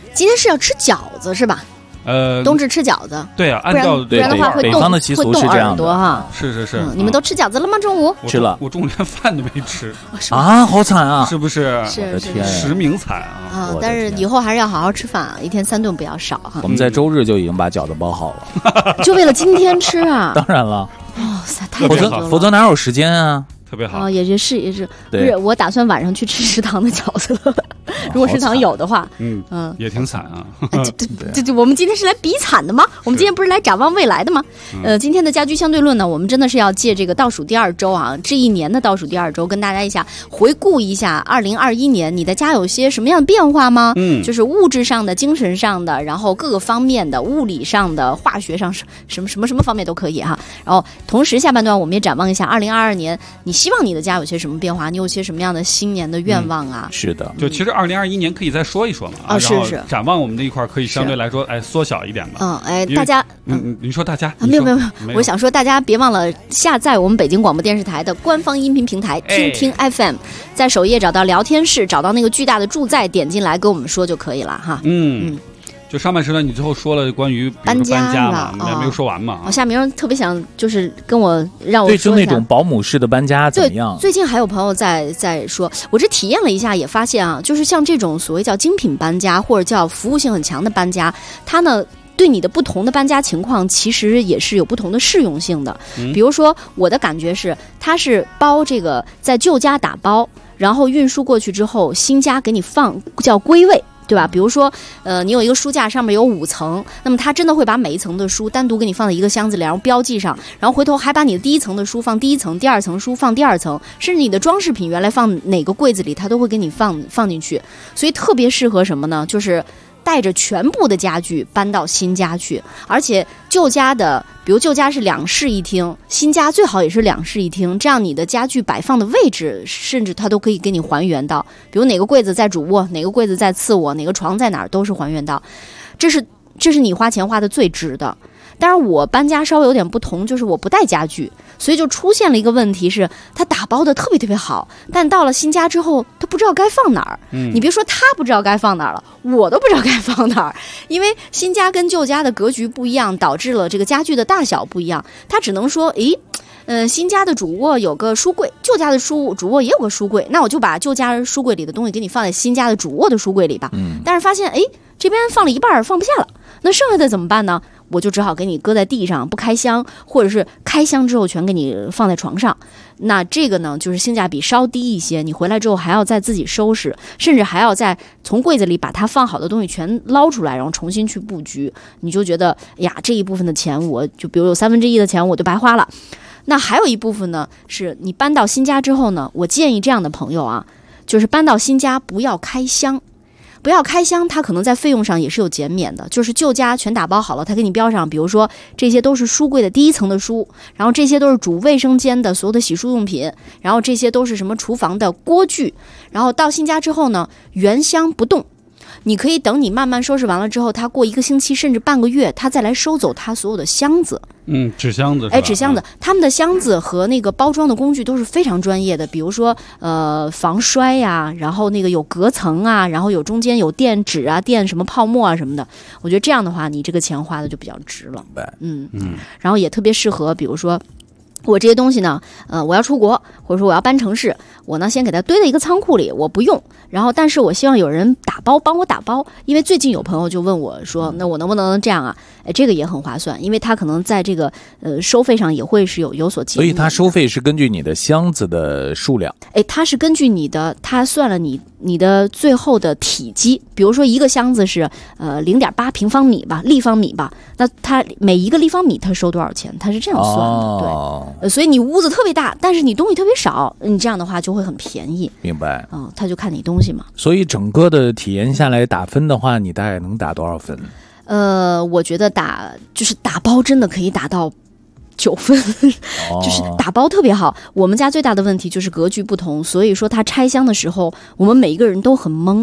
今天是要吃饺子是吧？冬至吃饺子。 对啊，按照不然的话会北方的习俗是这样的哈。 是。 你们都吃饺子了吗？中午吃了， 我中午连饭都没吃啊，好惨啊！ 是不是？ 是实名惨啊！ 但是以后还是要好好吃饭，一天3顿不要少哈。 我们在周日就已经把饺子包好了， 就为了今天吃啊！ 当然了， 哇塞，太讲究了， 否则哪有时间啊？ 特别好也是，不是我打算晚上去吃食堂的饺子了。如果食堂有的话， 也挺惨啊。 这我们今天是来比惨的吗？我们今天不是来展望未来的吗？今天的家居相对论呢，我们真的是要借这个倒数第2周啊，这一年的倒数第2周，跟大家回顾一下2021年你的家有些什么样的变化吗？就是物质上的、精神上的，然后各个方面的、物理上的、化学上什么方面都可以哈。然后同时下半段我们也展望一下2022年，你希望你的家有些什么变化？你有些什么样的新年的愿望啊？ 是的， 就其实2021年可以再说一说嘛。 是。 展望我们这一块可以相对来说，缩小一点吧。 大家， 你说大家， 没有，我想说大家别忘了下载我们北京广播电视台的官方音频平台听听 FM，在首页找到聊天室，找到那个巨大的驻在，点进来跟我们说就可以了哈。 就上半时段你最后说了关于搬家嘛，没有说完嘛。 夏明特别想就是让我说对，就那种保姆式的搬家怎么样？ 最近还有朋友在说，我这体验了一下，也发现啊，就是像这种所谓叫精品搬家或者叫服务性很强的搬家，它呢对你的不同的搬家情况其实也是有不同的适用性的。比如说我的感觉是，它是包这个在旧家打包，然后运输过去之后，新家给你放叫归位。对吧？比如说，你有一个书架，上面有5层，那么它真的会把每一层的书单独给你放在一个箱子里，然后标记上，然后回头还把你的第1层的书放第1层，第2层书放第2层，甚至你的装饰品原来放哪个柜子里，它都会给你放进去。所以特别适合什么呢？就是带着全部的家具搬到新家去，而且旧家的，比如旧家是2室1厅，新家最好也是2室1厅，这样你的家具摆放的位置，甚至它都可以给你还原到，比如哪个柜子在主卧，哪个柜子在次卧，哪个床在哪儿，都是还原到。这是你花钱花的最值的。当然我搬家稍微有点不同，就是我不带家具，所以就出现了一个问题是，它打包的特别特别好，但到了新家之后，它不知道该放哪儿。你别说他不知道该放哪儿了，我都不知道该放哪儿，因为新家跟旧家的格局不一样，导致了这个家具的大小不一样。他只能说，新家的主卧有个书柜，旧家的主卧也有个书柜，那我就把旧家书柜里的东西给你放在新家的主卧的书柜里吧。但是发现，这边放了一半放不下了，那剩下的怎么办呢？我就只好给你搁在地上不开箱，或者是开箱之后全给你放在床上。那这个呢，就是性价比稍低一些，你回来之后还要再自己收拾，甚至还要再从柜子里把它放好的东西全捞出来，然后重新去布局。你就觉得呀，这一部分的钱我就比如有1/3的钱我就白花了。那还有一部分呢，是你搬到新家之后呢，我建议这样的朋友啊，就是搬到新家不要开箱。不要开箱，它可能在费用上也是有减免的。就是旧家全打包好了，它给你标上，比如说这些都是书柜的第1层的书，然后这些都是主卫生间的所有的洗漱用品，然后这些都是什么厨房的锅具。然后到新家之后呢，原箱不动，你可以等你慢慢收拾完了之后，它过1个星期甚至半个月，它再来收走它所有的箱子。 纸箱子。 纸箱子，他们的箱子和那个包装的工具都是非常专业的，比如说防摔呀，然后那个有隔层啊，然后有中间有垫纸啊、垫什么泡沫啊什么的。我觉得这样的话，你这个钱花的就比较值了。然后也特别适合，比如说我这些东西呢，我要出国，或者说我要搬城市，我呢先给它堆在一个仓库里，我不用。然后，但是我希望有人打包，帮我打包，因为最近有朋友就问我说，那我能不能这样啊？这个也很划算，因为他可能在这个收费上也会是有所节约。 所以他收费是根据你的箱子的数量。 他是根据他算了你的最后的体积，比如说一个箱子是0.8平方米吧，立方米吧，那他每一个立方米他收多少钱？他是这样算的。对，所以你屋子特别大，但是你东西特别少，你这样的话就会很便宜。 明白。 他就看你东西嘛。 所以整个的体验下来打分的话，你大概能打多少分？ 我觉得打包真的可以打到9分，就是打包特别好。我们家最大的问题就是格局不同，所以说它拆箱的时候，我们每一个人都很懵。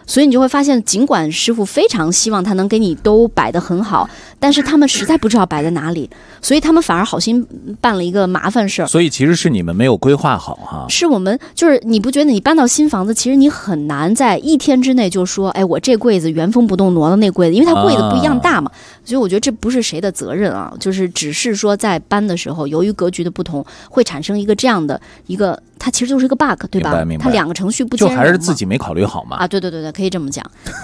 所以你就会发现，尽管师傅非常希望他能给你都摆得很好，但是他们实在不知道摆在哪里，所以他们反而好心办了一个麻烦事儿。 所以其实是你们没有规划好哈。 是我们就是你不觉得你搬到新房子，其实你很难在1天之内就说，哎，我这柜子原封不动挪到那柜子，因为它柜子不一样大嘛。所以我觉得这不是谁的责任啊，就是只是说在搬的时候，由于格局的不同，会产生一个这样的一个，它其实就是一个 bug， 对吧？它2个程序不兼容， 就还是自己没考虑好嘛。 啊，对，可以这么讲。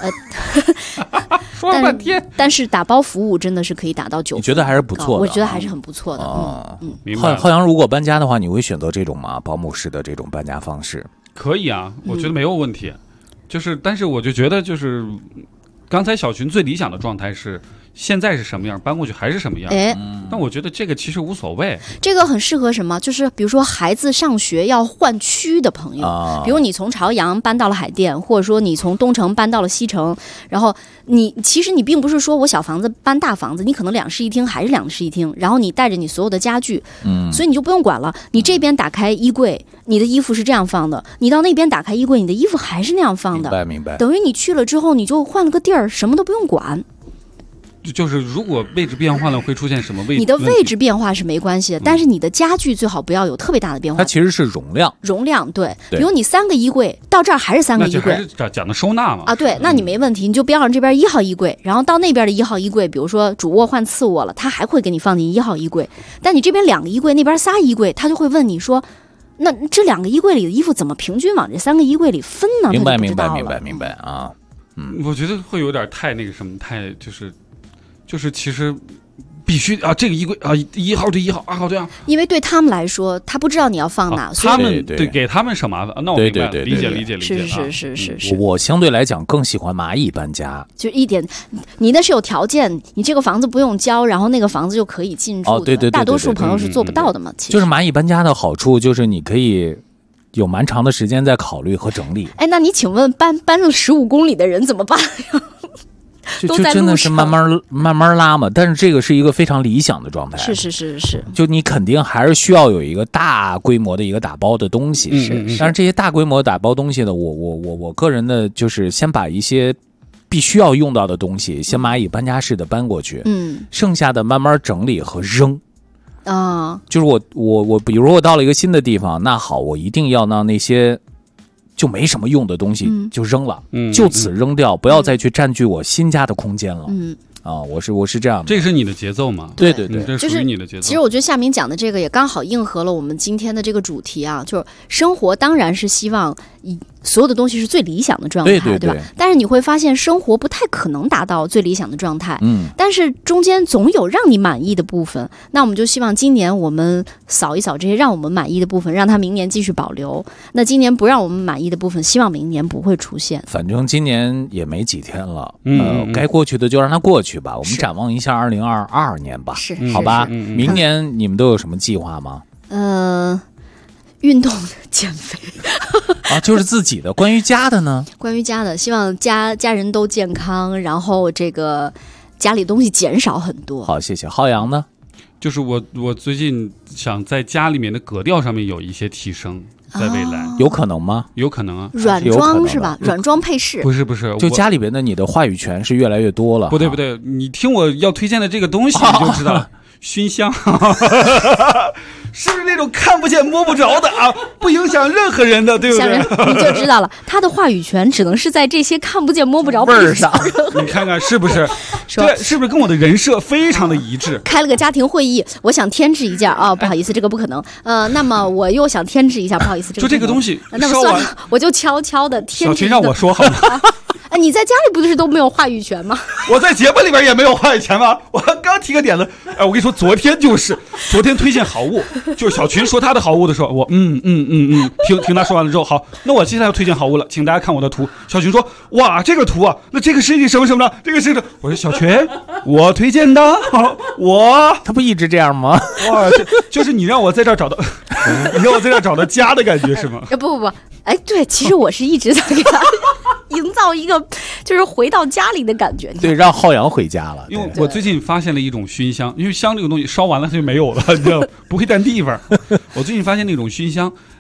说了半天， 但是打包服务真的是可以打到9分， 你觉得还是不错的？ 我觉得还是很不错的。 明白。 浩洋，如果搬家的话，你会选择这种吗？保姆式的这种搬家方式？ 可以啊，我觉得没有问题。但是我就觉得就是刚才小群最理想的状态是现在是什么样，搬过去还是什么样。但我觉得这个其实无所谓。 这个很适合什么？就是比如说孩子上学要换区的朋友，比如你从朝阳搬到了海淀，或者说你从东城搬到了西城，然后其实你并不是说我小房子搬大房子，你可能2室1厅还是2室1厅，然后你带着你所有的家具，所以你就不用管了。你这边打开衣柜，你的衣服是这样放的，你到那边打开衣柜，你的衣服还是那样放的。 明白。 等于你去了之后，你就换了个地儿，什么都不用管。 就是如果位置变换了，会出现什么问题？ 你的位置变化是没关系的，但是你的家具最好不要有特别大的变化。 它其实是容量， 对。比如你3个衣柜到这儿还是3个衣柜， 那就还是讲的收纳嘛。 啊，对，那你没问题，你就标上这边1号衣柜，然后到那边的1号衣柜，比如说主卧换次卧了，他还会给你放进1号衣柜。但你这边2个衣柜，那边仨衣柜，他就会问你说，那这2个衣柜里的衣服怎么平均往这3个衣柜里分呢？ 明白啊。 我觉得会有点太那个什么，太就是其实必须啊，这个衣柜啊，1号对1号，2号对2号， 因为对他们来说，他不知道你要放哪，所以他们对给他们省麻烦。那我明白了，理解。 是。 我相对来讲更喜欢蚂蚁搬家， 就一点，你那是有条件，你这个房子不用交，然后那个房子就可以进驻的。 对， 大多数朋友是做不到的嘛。其实就是蚂蚁搬家的好处就是你可以有蛮长的时间在考虑和整理。 哎，那你请问搬了15公里的人怎么办呀？ 就真的是慢慢拉嘛，但是这个是一个非常理想的状态。 是。 就你肯定还是需要有一个大规模的一个打包的东西。但是这些大规模打包东西呢，我个人的就是先把一些必须要用到的东西先蚂蚁搬家式的搬过去，剩下的慢慢整理和扔。就是我比如说我到了一个新的地方，那好，我一定要让那些就没什么用的东西就扔了，就此扔掉，不要再去占据我新家的空间了。我是这样的。 这是你的节奏吗？ 对， 这属于你的节奏。 其实我觉得夏明讲的这个也刚好应和了我们今天的这个主题啊，就是生活当然是希望所有的东西是最理想的状态，对吧？但是你会发现生活不太可能达到最理想的状态，但是中间总有让你满意的部分。那我们就希望今年我们扫一扫这些让我们满意的部分，让它明年继续保留。那今年不让我们满意的部分，希望明年不会出现。 反正今年也没几天了，该过去的就让它过去吧。我们展望一下2022年吧，好吧？明年你们都有什么计划吗？ 运动、减肥就是自己的。关于家的呢？ 关于家的，希望家人都健康，然后这个家里东西减少很多。 好，谢谢。浩洋呢？ 就是我最近想在家里面的格调上面有一些提升，在未来有可能吗？ 有可能啊， 软装是吧？软装配饰不是， 就家里边的你的话语权是越来越多了。 不对，你听我要推荐的这个东西你就知道了。熏香是不是那种看不见摸不着的啊？不影响任何人的，对不对？ 你就知道了，他的话语权只能是在这些看不见摸不着味儿上。 你看看是不是？对，是不是跟我的人设非常的一致？ 开了个家庭会议，我想添置一件啊，不好意思，这个不可能。那么我又想添置一下，不好意思， 就这个东西。 那么算了，我就悄悄的添置。 小群让我说好吗？ 你在家里不是都没有话语权吗？ 我在节目里边也没有话语权吗？我刚提个点子，我跟你说，昨天推荐好物，就是小群说他的好物的时候，我听他说完了之后，好，那我接下来要推荐好物了，请大家看我的图。小群说，哇，这个图啊，那这个是你什么什么的，这个是我说小群，我推荐的， 他不一直这样吗？ 哇，就是你让我在这儿找到，你让我在这儿找到家的感觉是吗？ 不，哎，对，其实我是一直在给他营造一个就是回到家里的感觉。 对，让浩洋回家了。 因为我最近发现了一种熏香，因为香这个东西烧完了它就没有了，你知道不会占地方。我最近发现那种熏香，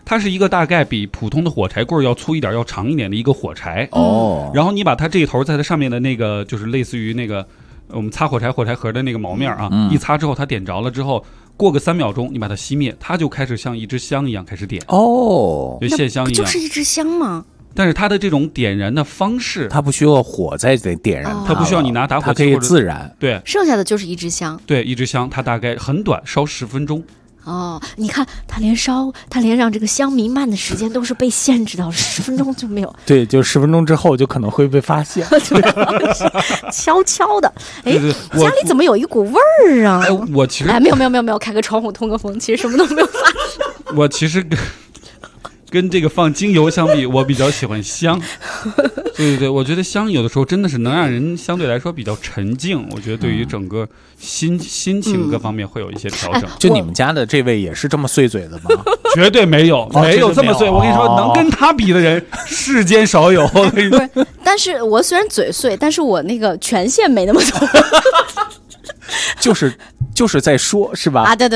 它是一个大概比普通的火柴棍要粗一点、要长一点的一个火柴。然后你把它这一头在它上面的那个，就是类似于那个我们擦火柴盒的那个毛面啊，一擦之后它点着了之后，过个3秒钟，你把它熄灭，它就开始像一支香一样开始点。就线香一样， 就是一支香吗？ 但是它的这种点燃的方式， 它不需要火再点燃它不需要你拿打火机， 它可以自燃。 对， 剩下的就是一支香。 对，一支香，它大概很短，烧10分钟。 你看他连让这个香弥漫的时间都是被限制到10分钟就没有。 对，就10分钟之后就可能会被发现。 悄悄的，家里怎么有一股味儿啊？ 我其实没有，开个窗户通个风，其实什么都没有发生。 我其实跟这个放精油相比，我比较喜欢香。对，我觉得香有的时候真的是能让人相对来说比较沉静。我觉得对于整个心情各方面会有一些调整。 就你们家的这位也是这么碎嘴的吗？ 绝对没有这么碎。我跟你说，能跟他比的人世间少有。 但是我虽然嘴碎，但是我那个权限没那么多。 就是在说，是吧？ 对，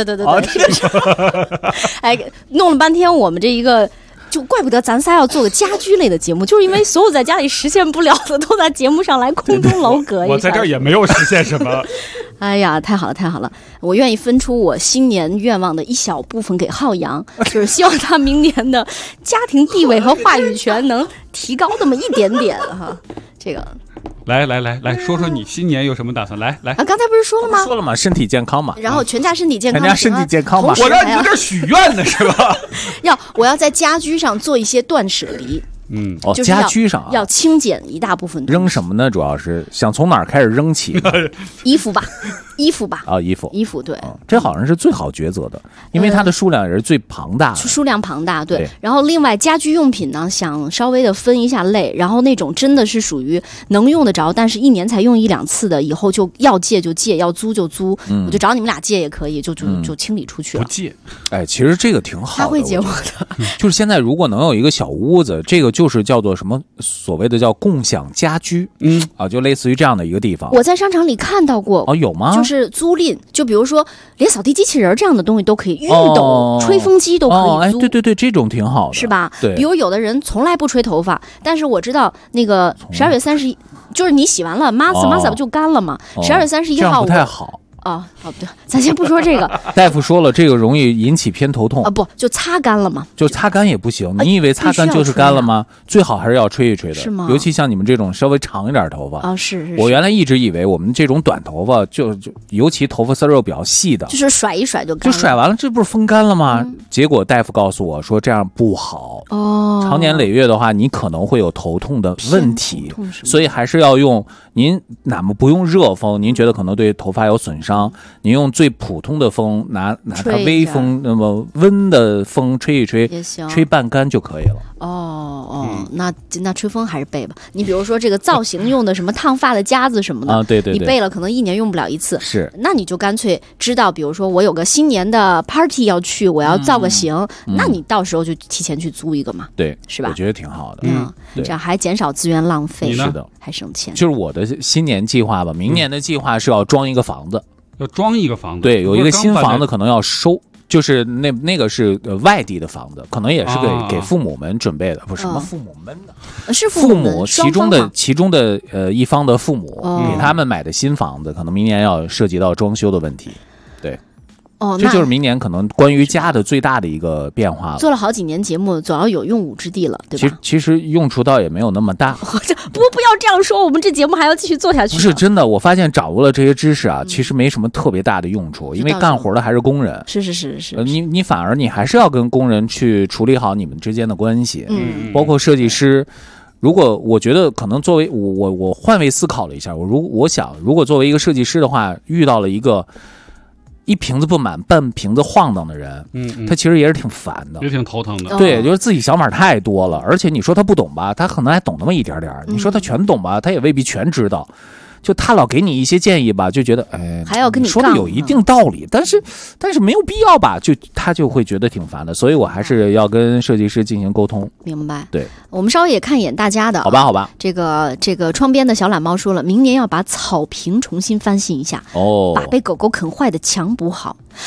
弄了半天，我们这一个。就怪不得咱仨要做个家居类的节目，就是因为所有在家里实现不了的都在节目上来空中楼阁一下。 我在这儿也没有实现什么。 哎呀，太好了！我愿意分出我新年愿望的一小部分给浩洋，就是希望他明年的家庭地位和话语权能提高那么一点点哈。这个。 来，说说你新年有什么打算？来刚才不是说了吗？ 说了嘛，身体健康嘛。 然后全家身体健康， 嘛。 我让你在这许愿呢，是吧？ 我要在家居上做一些断舍离。就是家居上要清减一大部分。 扔什么呢？主要是想从哪儿开始扔起？ 衣服吧。衣服对， 这好像是最好抉择的，因为它的数量也是最庞大的。 数量庞大，对。然后另外家居用品呢，想稍微的分一下类，然后那种真的是属于能用得着，但是1年才用1-2次的，以后就要借就借，要租就租，我就找你们俩借也可以，就清理出去了。 不借。 其实这个挺好的。 他会借我的。 就是现在如果能有一个小屋子，这个就是叫做什么所谓的叫共享家居，就类似于这样的一个地方。 我在商场里看到过。 有吗？ 就是租赁，就比如说连扫地机器人这样的东西都可以，熨斗、吹风机都可以租。 对，这种挺好的， 是吧？ 对。 比如有的人从来不吹头发，但是我知道那个12月31，就是你洗完了马萨不就干了吗？12月31号这样不太好。 对，咱先不说这个。 大夫说了，这个容易引起偏头痛不，就擦干了吗？ 就擦干也不行。你以为擦干就是干了吗？最好还是要吹一吹的， 是吗？ 尤其像你们这种稍微长一点头发是。 我原来一直以为我们这种短头发，就尤其头发丝又比较细的， 就是甩一甩就干了。 就甩完了，这不是风干了吗？结果大夫告诉我说这样不好。长年累月的话，你可能会有头痛的问题，所以还是要用。您哪么不用热风？您觉得可能对头发有损伤？您用最普通的风，拿它微风，那么温的风吹一吹，吹半干就可以了。 那吹风还是备吧。你比如说这个造型用的什么烫发的夹子什么的对， 你备了可能1年用不了1次。 是， 那你就干脆知道，比如说我有个新年的 party 要去，我要造个型，那你到时候就提前去租一个嘛。 对， 是吧？ 我觉得挺好的。 这样还减少资源浪费， 是的， 还省钱。 就是我的新年计划吧，明年的计划是要装一个房子。 要装一个房子， 对，有一个新房子可能要收，就是那个是外地的房子，可能也是给父母们准备的，不是什么父母们的， 是父母其中的一方的父母给他们买的新房子，可能明年要涉及到装修的问题，对。这就是明年可能关于家的最大的一个变化了。 做了好几年节目，总要有用武之地了，对吧？ 其实用处倒也没有那么大。 不要这样说，我们这节目还要继续做下去。 不是真的，我发现掌握了这些知识啊，其实没什么特别大的用处，因为干活的还是工人。 是。 你反而你还是要跟工人去处理好你们之间的关系，包括设计师。如果我觉得可能作为我换位思考了一下，我想如果作为一个设计师的话，遇到了一个一瓶子不满半瓶子晃荡的人，他其实也是挺烦的， 也挺头疼的。 对，就是自己想法太多了，而且你说他不懂吧，他可能还懂那么一点点；你说他全懂吧，他也未必全知道。就他老给你一些建议吧，就觉得还要跟你说的有一定道理，但是没有必要吧，他就会觉得挺烦的，所以我还是要跟设计师进行沟通。 明白？ 对， 我们稍微也看一眼大家的， 好吧。 这个窗边的小懒猫说了，明年要把草坪重新翻新一下，把被狗狗啃坏的墙补好。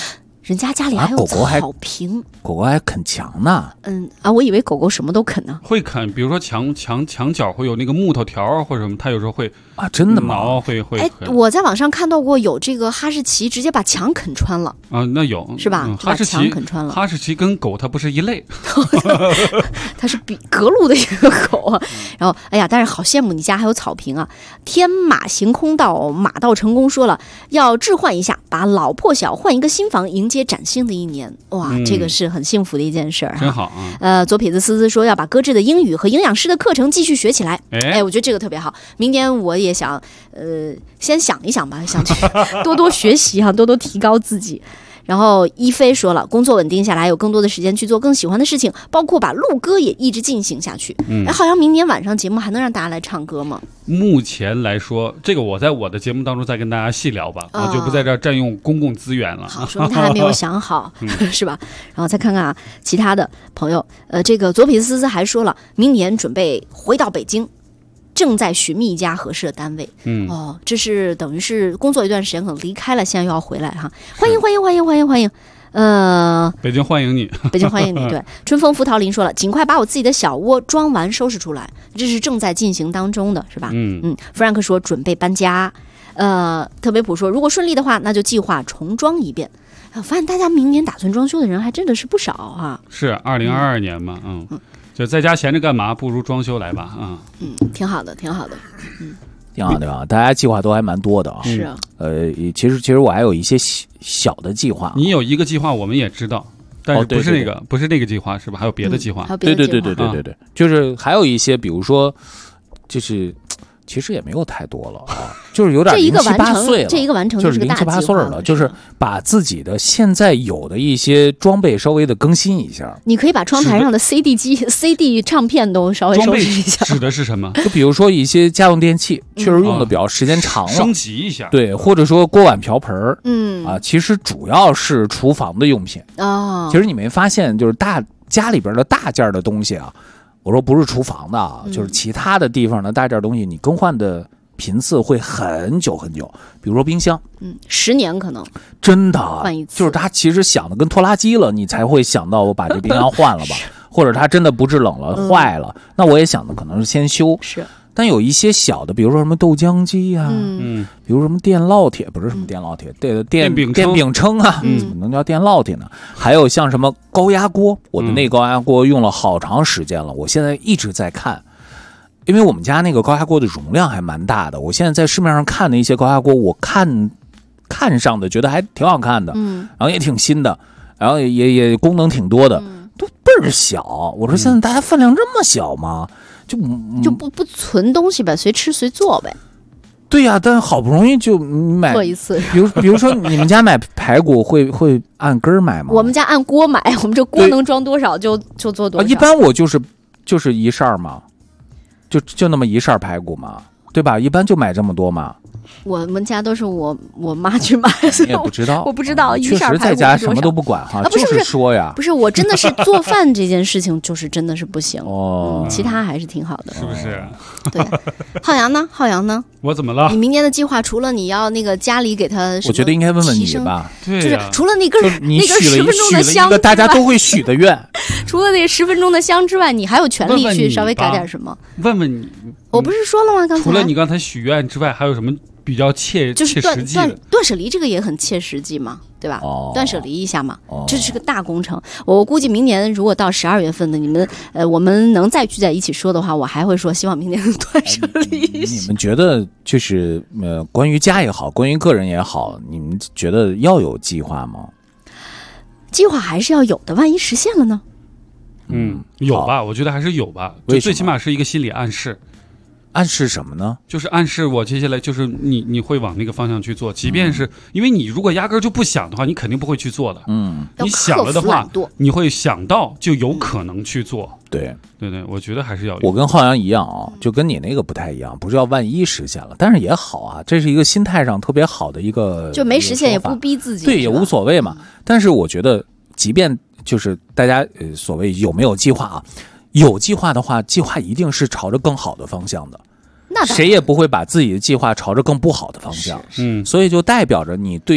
人家家里还有草坪， 狗狗还啃墙呢。 我以为狗狗什么都啃呢。 会啃，比如说墙角会有那个木头条或者什么，它有时候会真的吗？ 挠会。 我在网上看到过有这个哈士奇直接把墙啃穿了啊，那有是吧？ 哈士奇啃穿了。 哈士奇跟狗它不是一类， 它是比隔路的一个狗啊。然后但是好羡慕你家还有草坪啊！天马行空到马到成功说了要置换一下，把老破小换一个新房，迎接崭新的一年。哇，这个是很幸福的一件事儿， 真好啊！ 左撇子思思说要把搁置的英语和营养师的课程继续学起来。我觉得这个特别好。明年我也想，先想一想吧，想去多多学习多多提高自己。然后一菲说了，工作稳定下来，有更多的时间去做更喜欢的事情，包括把录歌也一直进行下去。好像明年晚上节目还能让大家来唱歌吗？ 目前来说，这个我在我的节目当中再跟大家细聊吧，我就不在这儿占用公共资源了。 好，说明他还没有想好，是吧？然后再看看其他的朋友，这个左撇子思思还说了，明年准备回到北京。正在寻觅一家合适的单位，这是等于是工作一段时间，可能离开了，现在又要回来哈。欢迎， 北京欢迎你， 北京欢迎你。对，春风拂桃林说了，尽快把我自己的小窝装完收拾出来，这是正在进行当中的，是吧？Frank 说准备搬家，特别普说如果顺利的话，那就计划重装一遍。我发现大家明年打算装修的人还真的是不少哈。 是2022年嘛，就在家闲着干嘛？不如装修来吧， 挺好的，挺好的， 挺好的啊！大家计划都还蛮多的啊。 是啊， 其实我还有一些小的计划。 你有一个计划，我们也知道，但是不是那个，不是那个计划是吧？还有别的计划？ 对，就是还有一些，比如说，就是其实也没有太多了啊，就是有点07、8岁了， 这一个完成就是07、8岁了，就是把自己的现在有的一些装备稍微的更新一下。 你可以把窗台上的 CD 唱片都稍微收拾一下。 指的是什么？ 就比如说一些家用电器，确实用的比较时间长了， 升级一下。 对，或者说锅碗瓢盆其实主要是厨房的用品其实你没发现，就是家里边的大件的东西啊。我说不是厨房的就是其他的地方的大件东西，你更换的频次会很久很久。比如说冰箱 ，10年可能真的换一次， 就是他其实想的跟拖拉机了，你才会想到我把这冰箱换了吧，或者它真的不制冷了坏了，那我也想的可能是先修。 是。 但有一些小的，比如说什么豆浆机啊，比如什么电烙铁，不是什么电烙铁，电饼铛啊，怎么能叫电烙铁呢？还有像什么高压锅，我的那高压锅用了好长时间了，我现在一直在看，因为我们家那个高压锅的容量还蛮大的，我现在在市面上看的一些高压锅，我看上的觉得还挺好看的，然后也挺新的，然后也功能挺多的，都倍儿小。我说现在大家分量这么小吗？ 就不存东西呗，随吃随做呗。 对呀，但好不容易就买做一次。 比如说你们家买排骨会按根儿买吗？ 我们家按锅买，我们这锅能装多少就做多少。 一般我就是一扇嘛，就那么一扇排骨嘛，对吧？一般就买这么多嘛。 我们家都是我妈去买， 你也不知道， 我不知道。 确实在家什么都不管哈，就是说呀， 不是我真的是做饭这件事情就是真的是不行其他还是挺好的， 是不是？ 对，浩洋呢？ 我怎么了？ 你明年的计划除了你要那个家里给他， 我觉得应该问问你吧， 就是除了那根10分钟的香， 大家都会许的愿， 除了那10分钟的香之外，你还有权利去稍微改点什么？ 问问你， 我不是说了吗？刚才除了你刚才许愿之外，还有什么？比较切实际的， 断舍离这个也很切实际嘛，对吧？断舍离一下嘛，这是个大工程。我估计明年如果到12月份的你们我们能再聚在一起说的话，我还会说希望明年断舍离一下。 你们觉得就是关于家也好，关于个人也好，你们觉得要有计划吗？ 计划还是要有的，万一实现了呢？ 有吧，我觉得还是有吧，就最起码是一个心理暗示。 暗示什么呢？ 就是暗示我接下来就是你会往那个方向去做，即便是因为你如果压根就不想的话，你肯定不会去做的。你想了的话，你会想到就有可能去做。 对， 我觉得还是要有。 我跟浩洋一样啊，就跟你那个不太一样，不是要万一实现了，但是也好啊，这是一个心态上特别好的一个， 就没实现也不逼自己， 对，也无所谓嘛。但是我觉得，即便就是大家所谓有没有计划啊。有计划的话，计划一定是朝着更好的方向的，谁也不会把自己的计划朝着更不好的方向。所以就代表着你对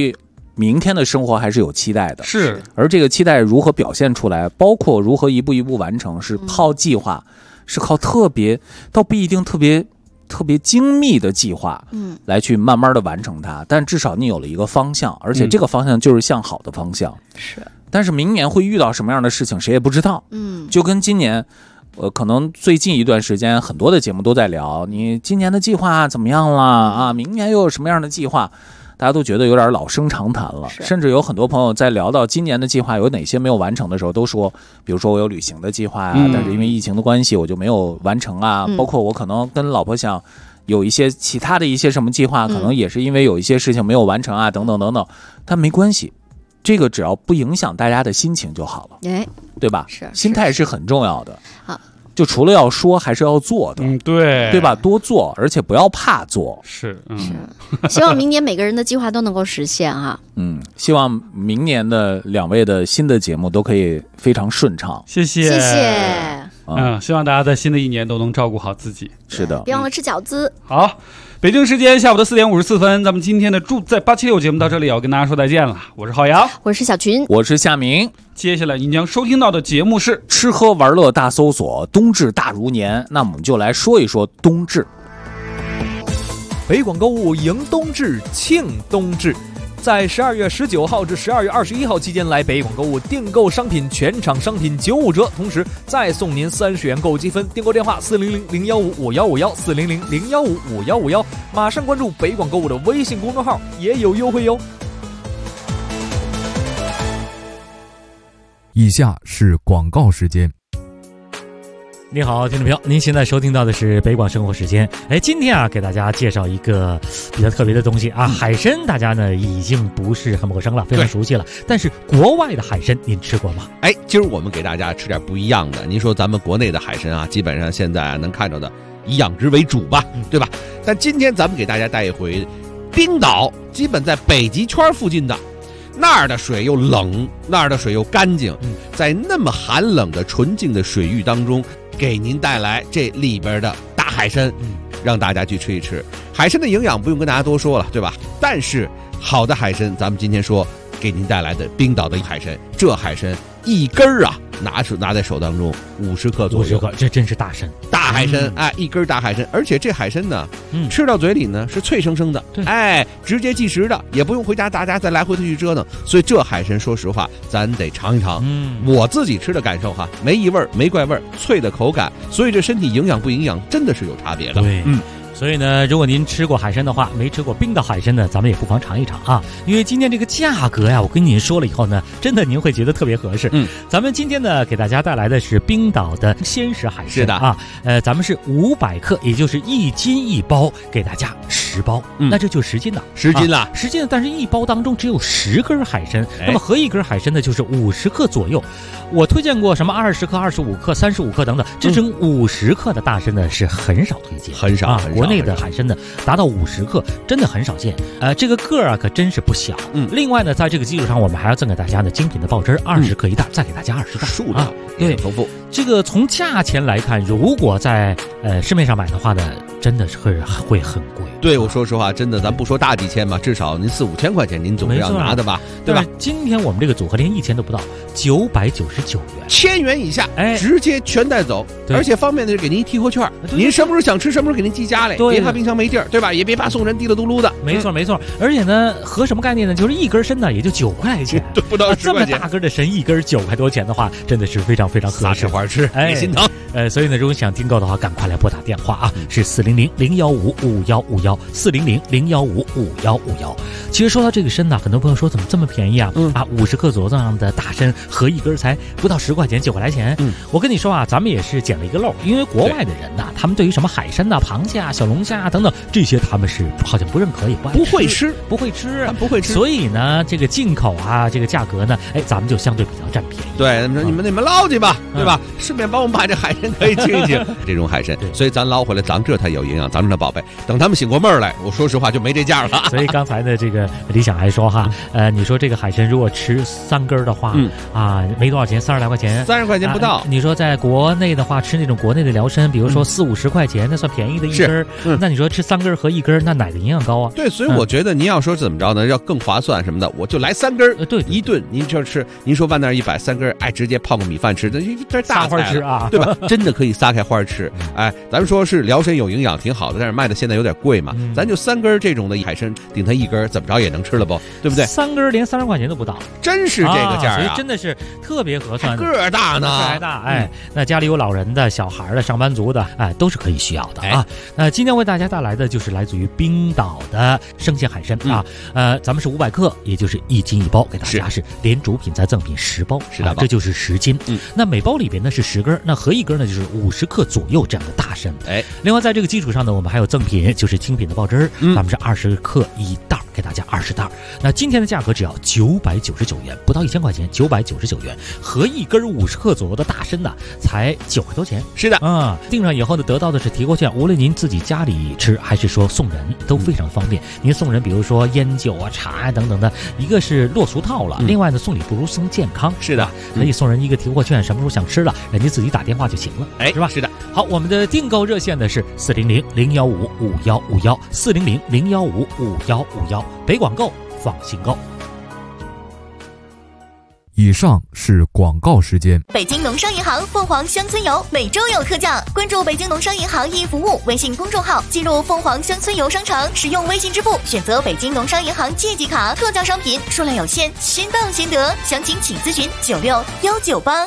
明天的生活还是有期待的。 是， 而这个期待如何表现出来，包括如何一步一步完成，是靠计划，是靠倒不一定特别精密的计划，来去慢慢的完成它。但至少你有了一个方向，而且这个方向就是向好的方向。 是。 但是明年会遇到什么样的事情，谁也不知道。就跟今年。可能最近一段时间很多的节目都在聊你今年的计划怎么样了啊？明年又有什么样的计划？大家都觉得有点老生常谈了，甚至有很多朋友在聊到今年的计划有哪些没有完成的时候，都说，比如说我有旅行的计划啊，但是因为疫情的关系我就没有完成啊。包括我可能跟老婆想有一些其他的一些什么计划，可能也是因为有一些事情没有完成啊，等等等等。但没关系，这个只要不影响大家的心情就好了，对吧？心态是很重要的。好。就除了要说，还是要做的，对吧？多做，而且不要怕做。 是。 希望明年每个人的计划都能够实现哈。 希望明年的2位的新的节目都可以非常顺畅。 谢谢。希望大家在新的一年都能照顾好自己。 是的， 别忘了吃饺子。 好，北京时间下午的4点54分，咱们今天的住在876节目到这里要跟大家说再见了。我是浩洋， 我是小群， 我是夏明。 接下来您将收听到的节目是吃喝玩乐大搜索，冬至大如年。那我们就来说一说冬至。 北广购物迎冬至，庆冬至。在12月19号至12月21号期间来北广购物订购商品，全场商品95折，同时再送您30元购积分。订购电话400-015-5151，400-015-5151，马上关注北广购物的微信公众号，也有优惠哟。 以下是广告时间。 你好，听众朋友，您现在收听到的是北广生活时间。今天啊，给大家介绍一个比较特别的东西啊，海参，大家呢已经不是很陌生了，非常熟悉了。但是国外的海参您吃过吗？ 今儿我们给大家吃点不一样的。您说咱们国内的海参啊，基本上现在能看到的以养殖为主吧，对吧？但今天咱们给大家带一回冰岛，基本在北极圈附近的。那儿的水又冷，那儿的水又干净，在那么寒冷的纯净的水域当中，给您带来这里边的大海参，让大家去吃一吃。海参的营养不用跟大家多说了，对吧？但是好的海参，咱们今天说给您带来的冰岛的海参，这海参一根儿啊，拿在手当中50克左右 ，50克，这真是大参， 大海参，一根大海参，而且这海参呢，吃到嘴里呢是脆生生的，直接即食的，也不用回家大家再来回的去折腾，所以这海参说实话，咱得尝一尝。我自己吃的感受哈，没异味，没怪味，脆的口感，所以这身体营养不营养真的是有差别的。 对，所以呢，如果您吃过海参的话，没吃过冰岛海参呢，咱们也不妨尝一尝啊。因为今天这个价格呀，我跟您说了以后呢，真的您会觉得特别合适。咱们今天呢，给大家带来的是冰岛的鲜食海参， 是的啊， 咱们是500克，也就是1斤1包，给大家10包，那这就10斤了 ，10斤了 ，10斤了。但是1包当中只有10根海参，那么合一根海参呢，就是50克左右。我推荐过什么20克、25克、35克等等，这种50克的大参呢是很少推荐， 很少啊。 国内的海参呢达到50克真的很少见，这个个啊可真是不小。另外呢，在这个基础上，我们还要赠给大家呢精品的爆汁，20克一袋，再给大家20袋， 数量也很丰富。 这个从价钱来看，如果在市面上买的话呢，真的是会很贵。 对，我说实话，真的，咱不说大几千吧，至少您4-5千块钱，您总是要拿的吧，对吧？ 今天我们这个组合连1000都不到，999元 ，1000元以下，直接全带走，而且方便的是给您提货券，您什么时候想吃，什么时候给您寄家来，别怕冰箱没地儿，对吧？也别怕送人滴了嘟噜的。 没错没错，而且呢，合什么概念呢？就是一根参呢也就9块钱， 不到10块钱。 这么大根的参，一根9块多钱的话，真的是非常非常合适， 撒吃花吃，别心疼。 所以呢，如果想订购的话，赶快来拨打电话啊，是400-015-5151，400-015-5151。其实说到这个参呢，很多朋友说怎么这么便宜啊，50克左右样的大参，合一根才不到10块钱，9块来钱。我跟你说啊，咱们也是捡了一个漏，因为国外的人呐，他们对于什么海参呐、螃蟹啊、小龙虾啊等等这些，他们是好像不认可，也不会吃，所以呢，这个进口啊，这个价格呢，咱们就相对比较占便宜。 对，你们捞去吧，对吧？顺便帮我们把这海参可以清一清这种海参。所以咱捞回来，咱这它有营养，咱这它宝贝。等他们醒过味儿来，我说实话就没这价了。 所以刚才的这个李想还说哈，你说这个海参如果吃3根的话，没多少钱，30来块钱 ，30块钱不到。 你说在国内的话，吃那种国内的辽参，比如说40、50块钱，那算便宜的一根。那你说吃3根和1根，那哪个营养高啊？ 对，所以我觉得您要说怎么着呢，要更划算什么的，我就来3根。 对， 一顿您就吃，您说万那100，3根，直接泡个米饭吃，这大菜吃啊， 对吧？真的可以撒开花吃。咱们说是辽参有营养挺好的，但是卖的现在有点贵嘛，咱就3根这种的海参顶它1根，怎么着也能吃了不？对不对 ？3根连30块钱都不到， 真是这个价所以真的是特别合算的。 个儿大呢， 个儿大，那家里有老人的、小孩的、上班族的，都是可以需要的啊。那今天为大家带来的就是来自于冰岛的生鲜海参啊，咱们是500克，也就是1斤1包，给大家是连主品再赠品10包，这就是10斤。那每包里边呢是10根，那合1根呢就是50克左右这样的大参。另外在这个基础上呢，我们还有赠品，就是精品的爆汁，咱们是20克1袋，给大家20袋。那今天的价格只要999元，不到1000块钱，999元，合1根50克左右的大参呢，才90多钱。 是的， 订上以后呢，得到的是提货券，无论您自己家里吃还是说送人，都非常方便。您送人，比如说烟酒啊、茶啊等等的，一个是落俗套了，另外呢，送礼不如送健康。 是的， 可以送人一个提货券，什么时候想吃了，人家自己打电话就行了，是吧？ 是的。 好，我们的订购热线呢是400-015-5151，400-015-5151，北广购，放心购。 以上是广告时间。 北京农商银行凤凰乡村游每周有特价，关注北京农商银行易服务微信公众号，进入凤凰乡村游商城，使用微信支付，选择北京农商银行借记卡，特价商品数量有限，先到先得，详情请咨询96198。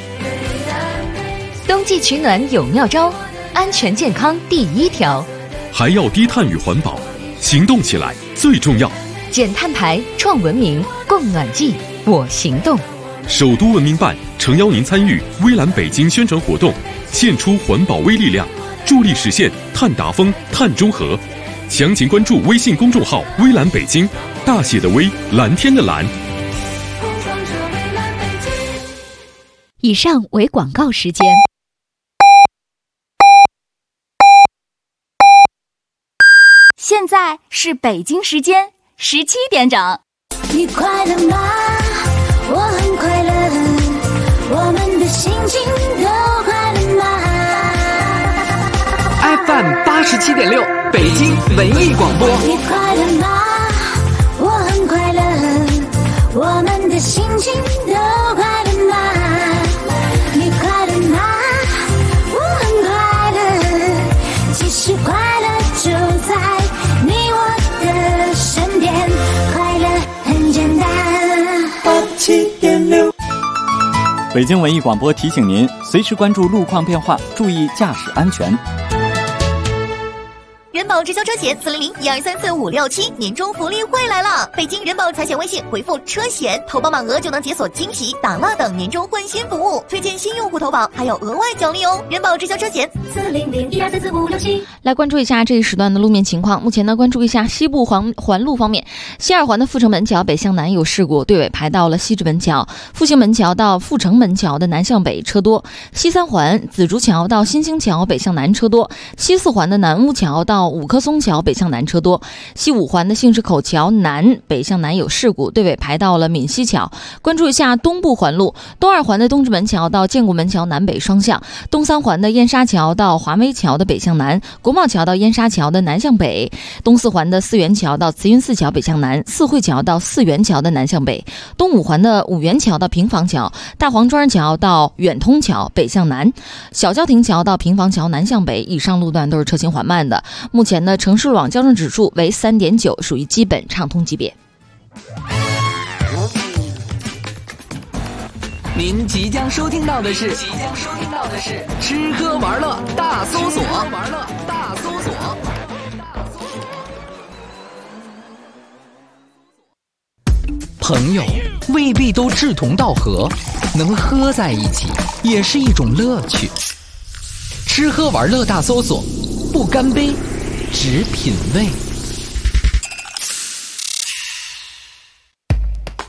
冬季取暖有妙招，安全健康第1条， 还要低碳与环保，行动起来最重要。 减碳排，创文明，供暖季，我行动。 首都文明办诚邀您参与微蓝北京宣传活动，献出环保微力量，助力实现碳达峰、碳中和。详情关注微信公众号微蓝北京，大写的微，蓝天的蓝。 以上为广告时间。现在是北京时间17点整。 你快乐吗？我很快乐，我们的心情都快乐吗 ？FM 87.6，北京文艺广播。 你快乐吗？我很快乐，我们的心情都快乐吗？你快乐吗？我很快乐，其实快乐就在你我的身边，快乐很简单。87.6， 北京文艺广播提醒您，随时关注路况变化，注意驾驶安全。 人保直销车险400-1234567年终福利会来了！北京人保财险微信回复车险，投保满额就能解锁惊喜、打蜡等年终换新服务，推荐新用户投保还有额外奖励哦！人保直销车险400-1234567。 来关注一下这一时段的路面情况。目前呢，关注一下西部环路方面，西二环的阜成门桥北向南有事故，队尾排到了西直门桥，复兴门桥到阜成门桥的南向北车多；西三环紫竹桥到新兴桥北向南车多；西四环的南屋桥到五棵松桥北向南车多；西五环的杏市口桥南北向南有事故，队尾排到了闽西桥。关注一下东部环路，东二环的东直门桥到建国门桥南北双向，东三环的燕沙桥到华威桥的北向南，国贸桥到燕沙桥的南向北，东四环的四元桥到慈云寺桥北向南，四惠桥到四元桥的南向北，东五环的五元桥到平房桥，大黄庄桥到远通桥北向南，小交亭桥到平房桥南向北，以上路段都是车行缓慢的。目前呢，城市路网交通指数为3.9，属于基本畅通级别。 您即将收听到的是吃喝玩乐大搜索。朋友未必都志同道合，能喝在一起也是一种乐趣。吃喝玩乐大搜索，不干杯，只品味。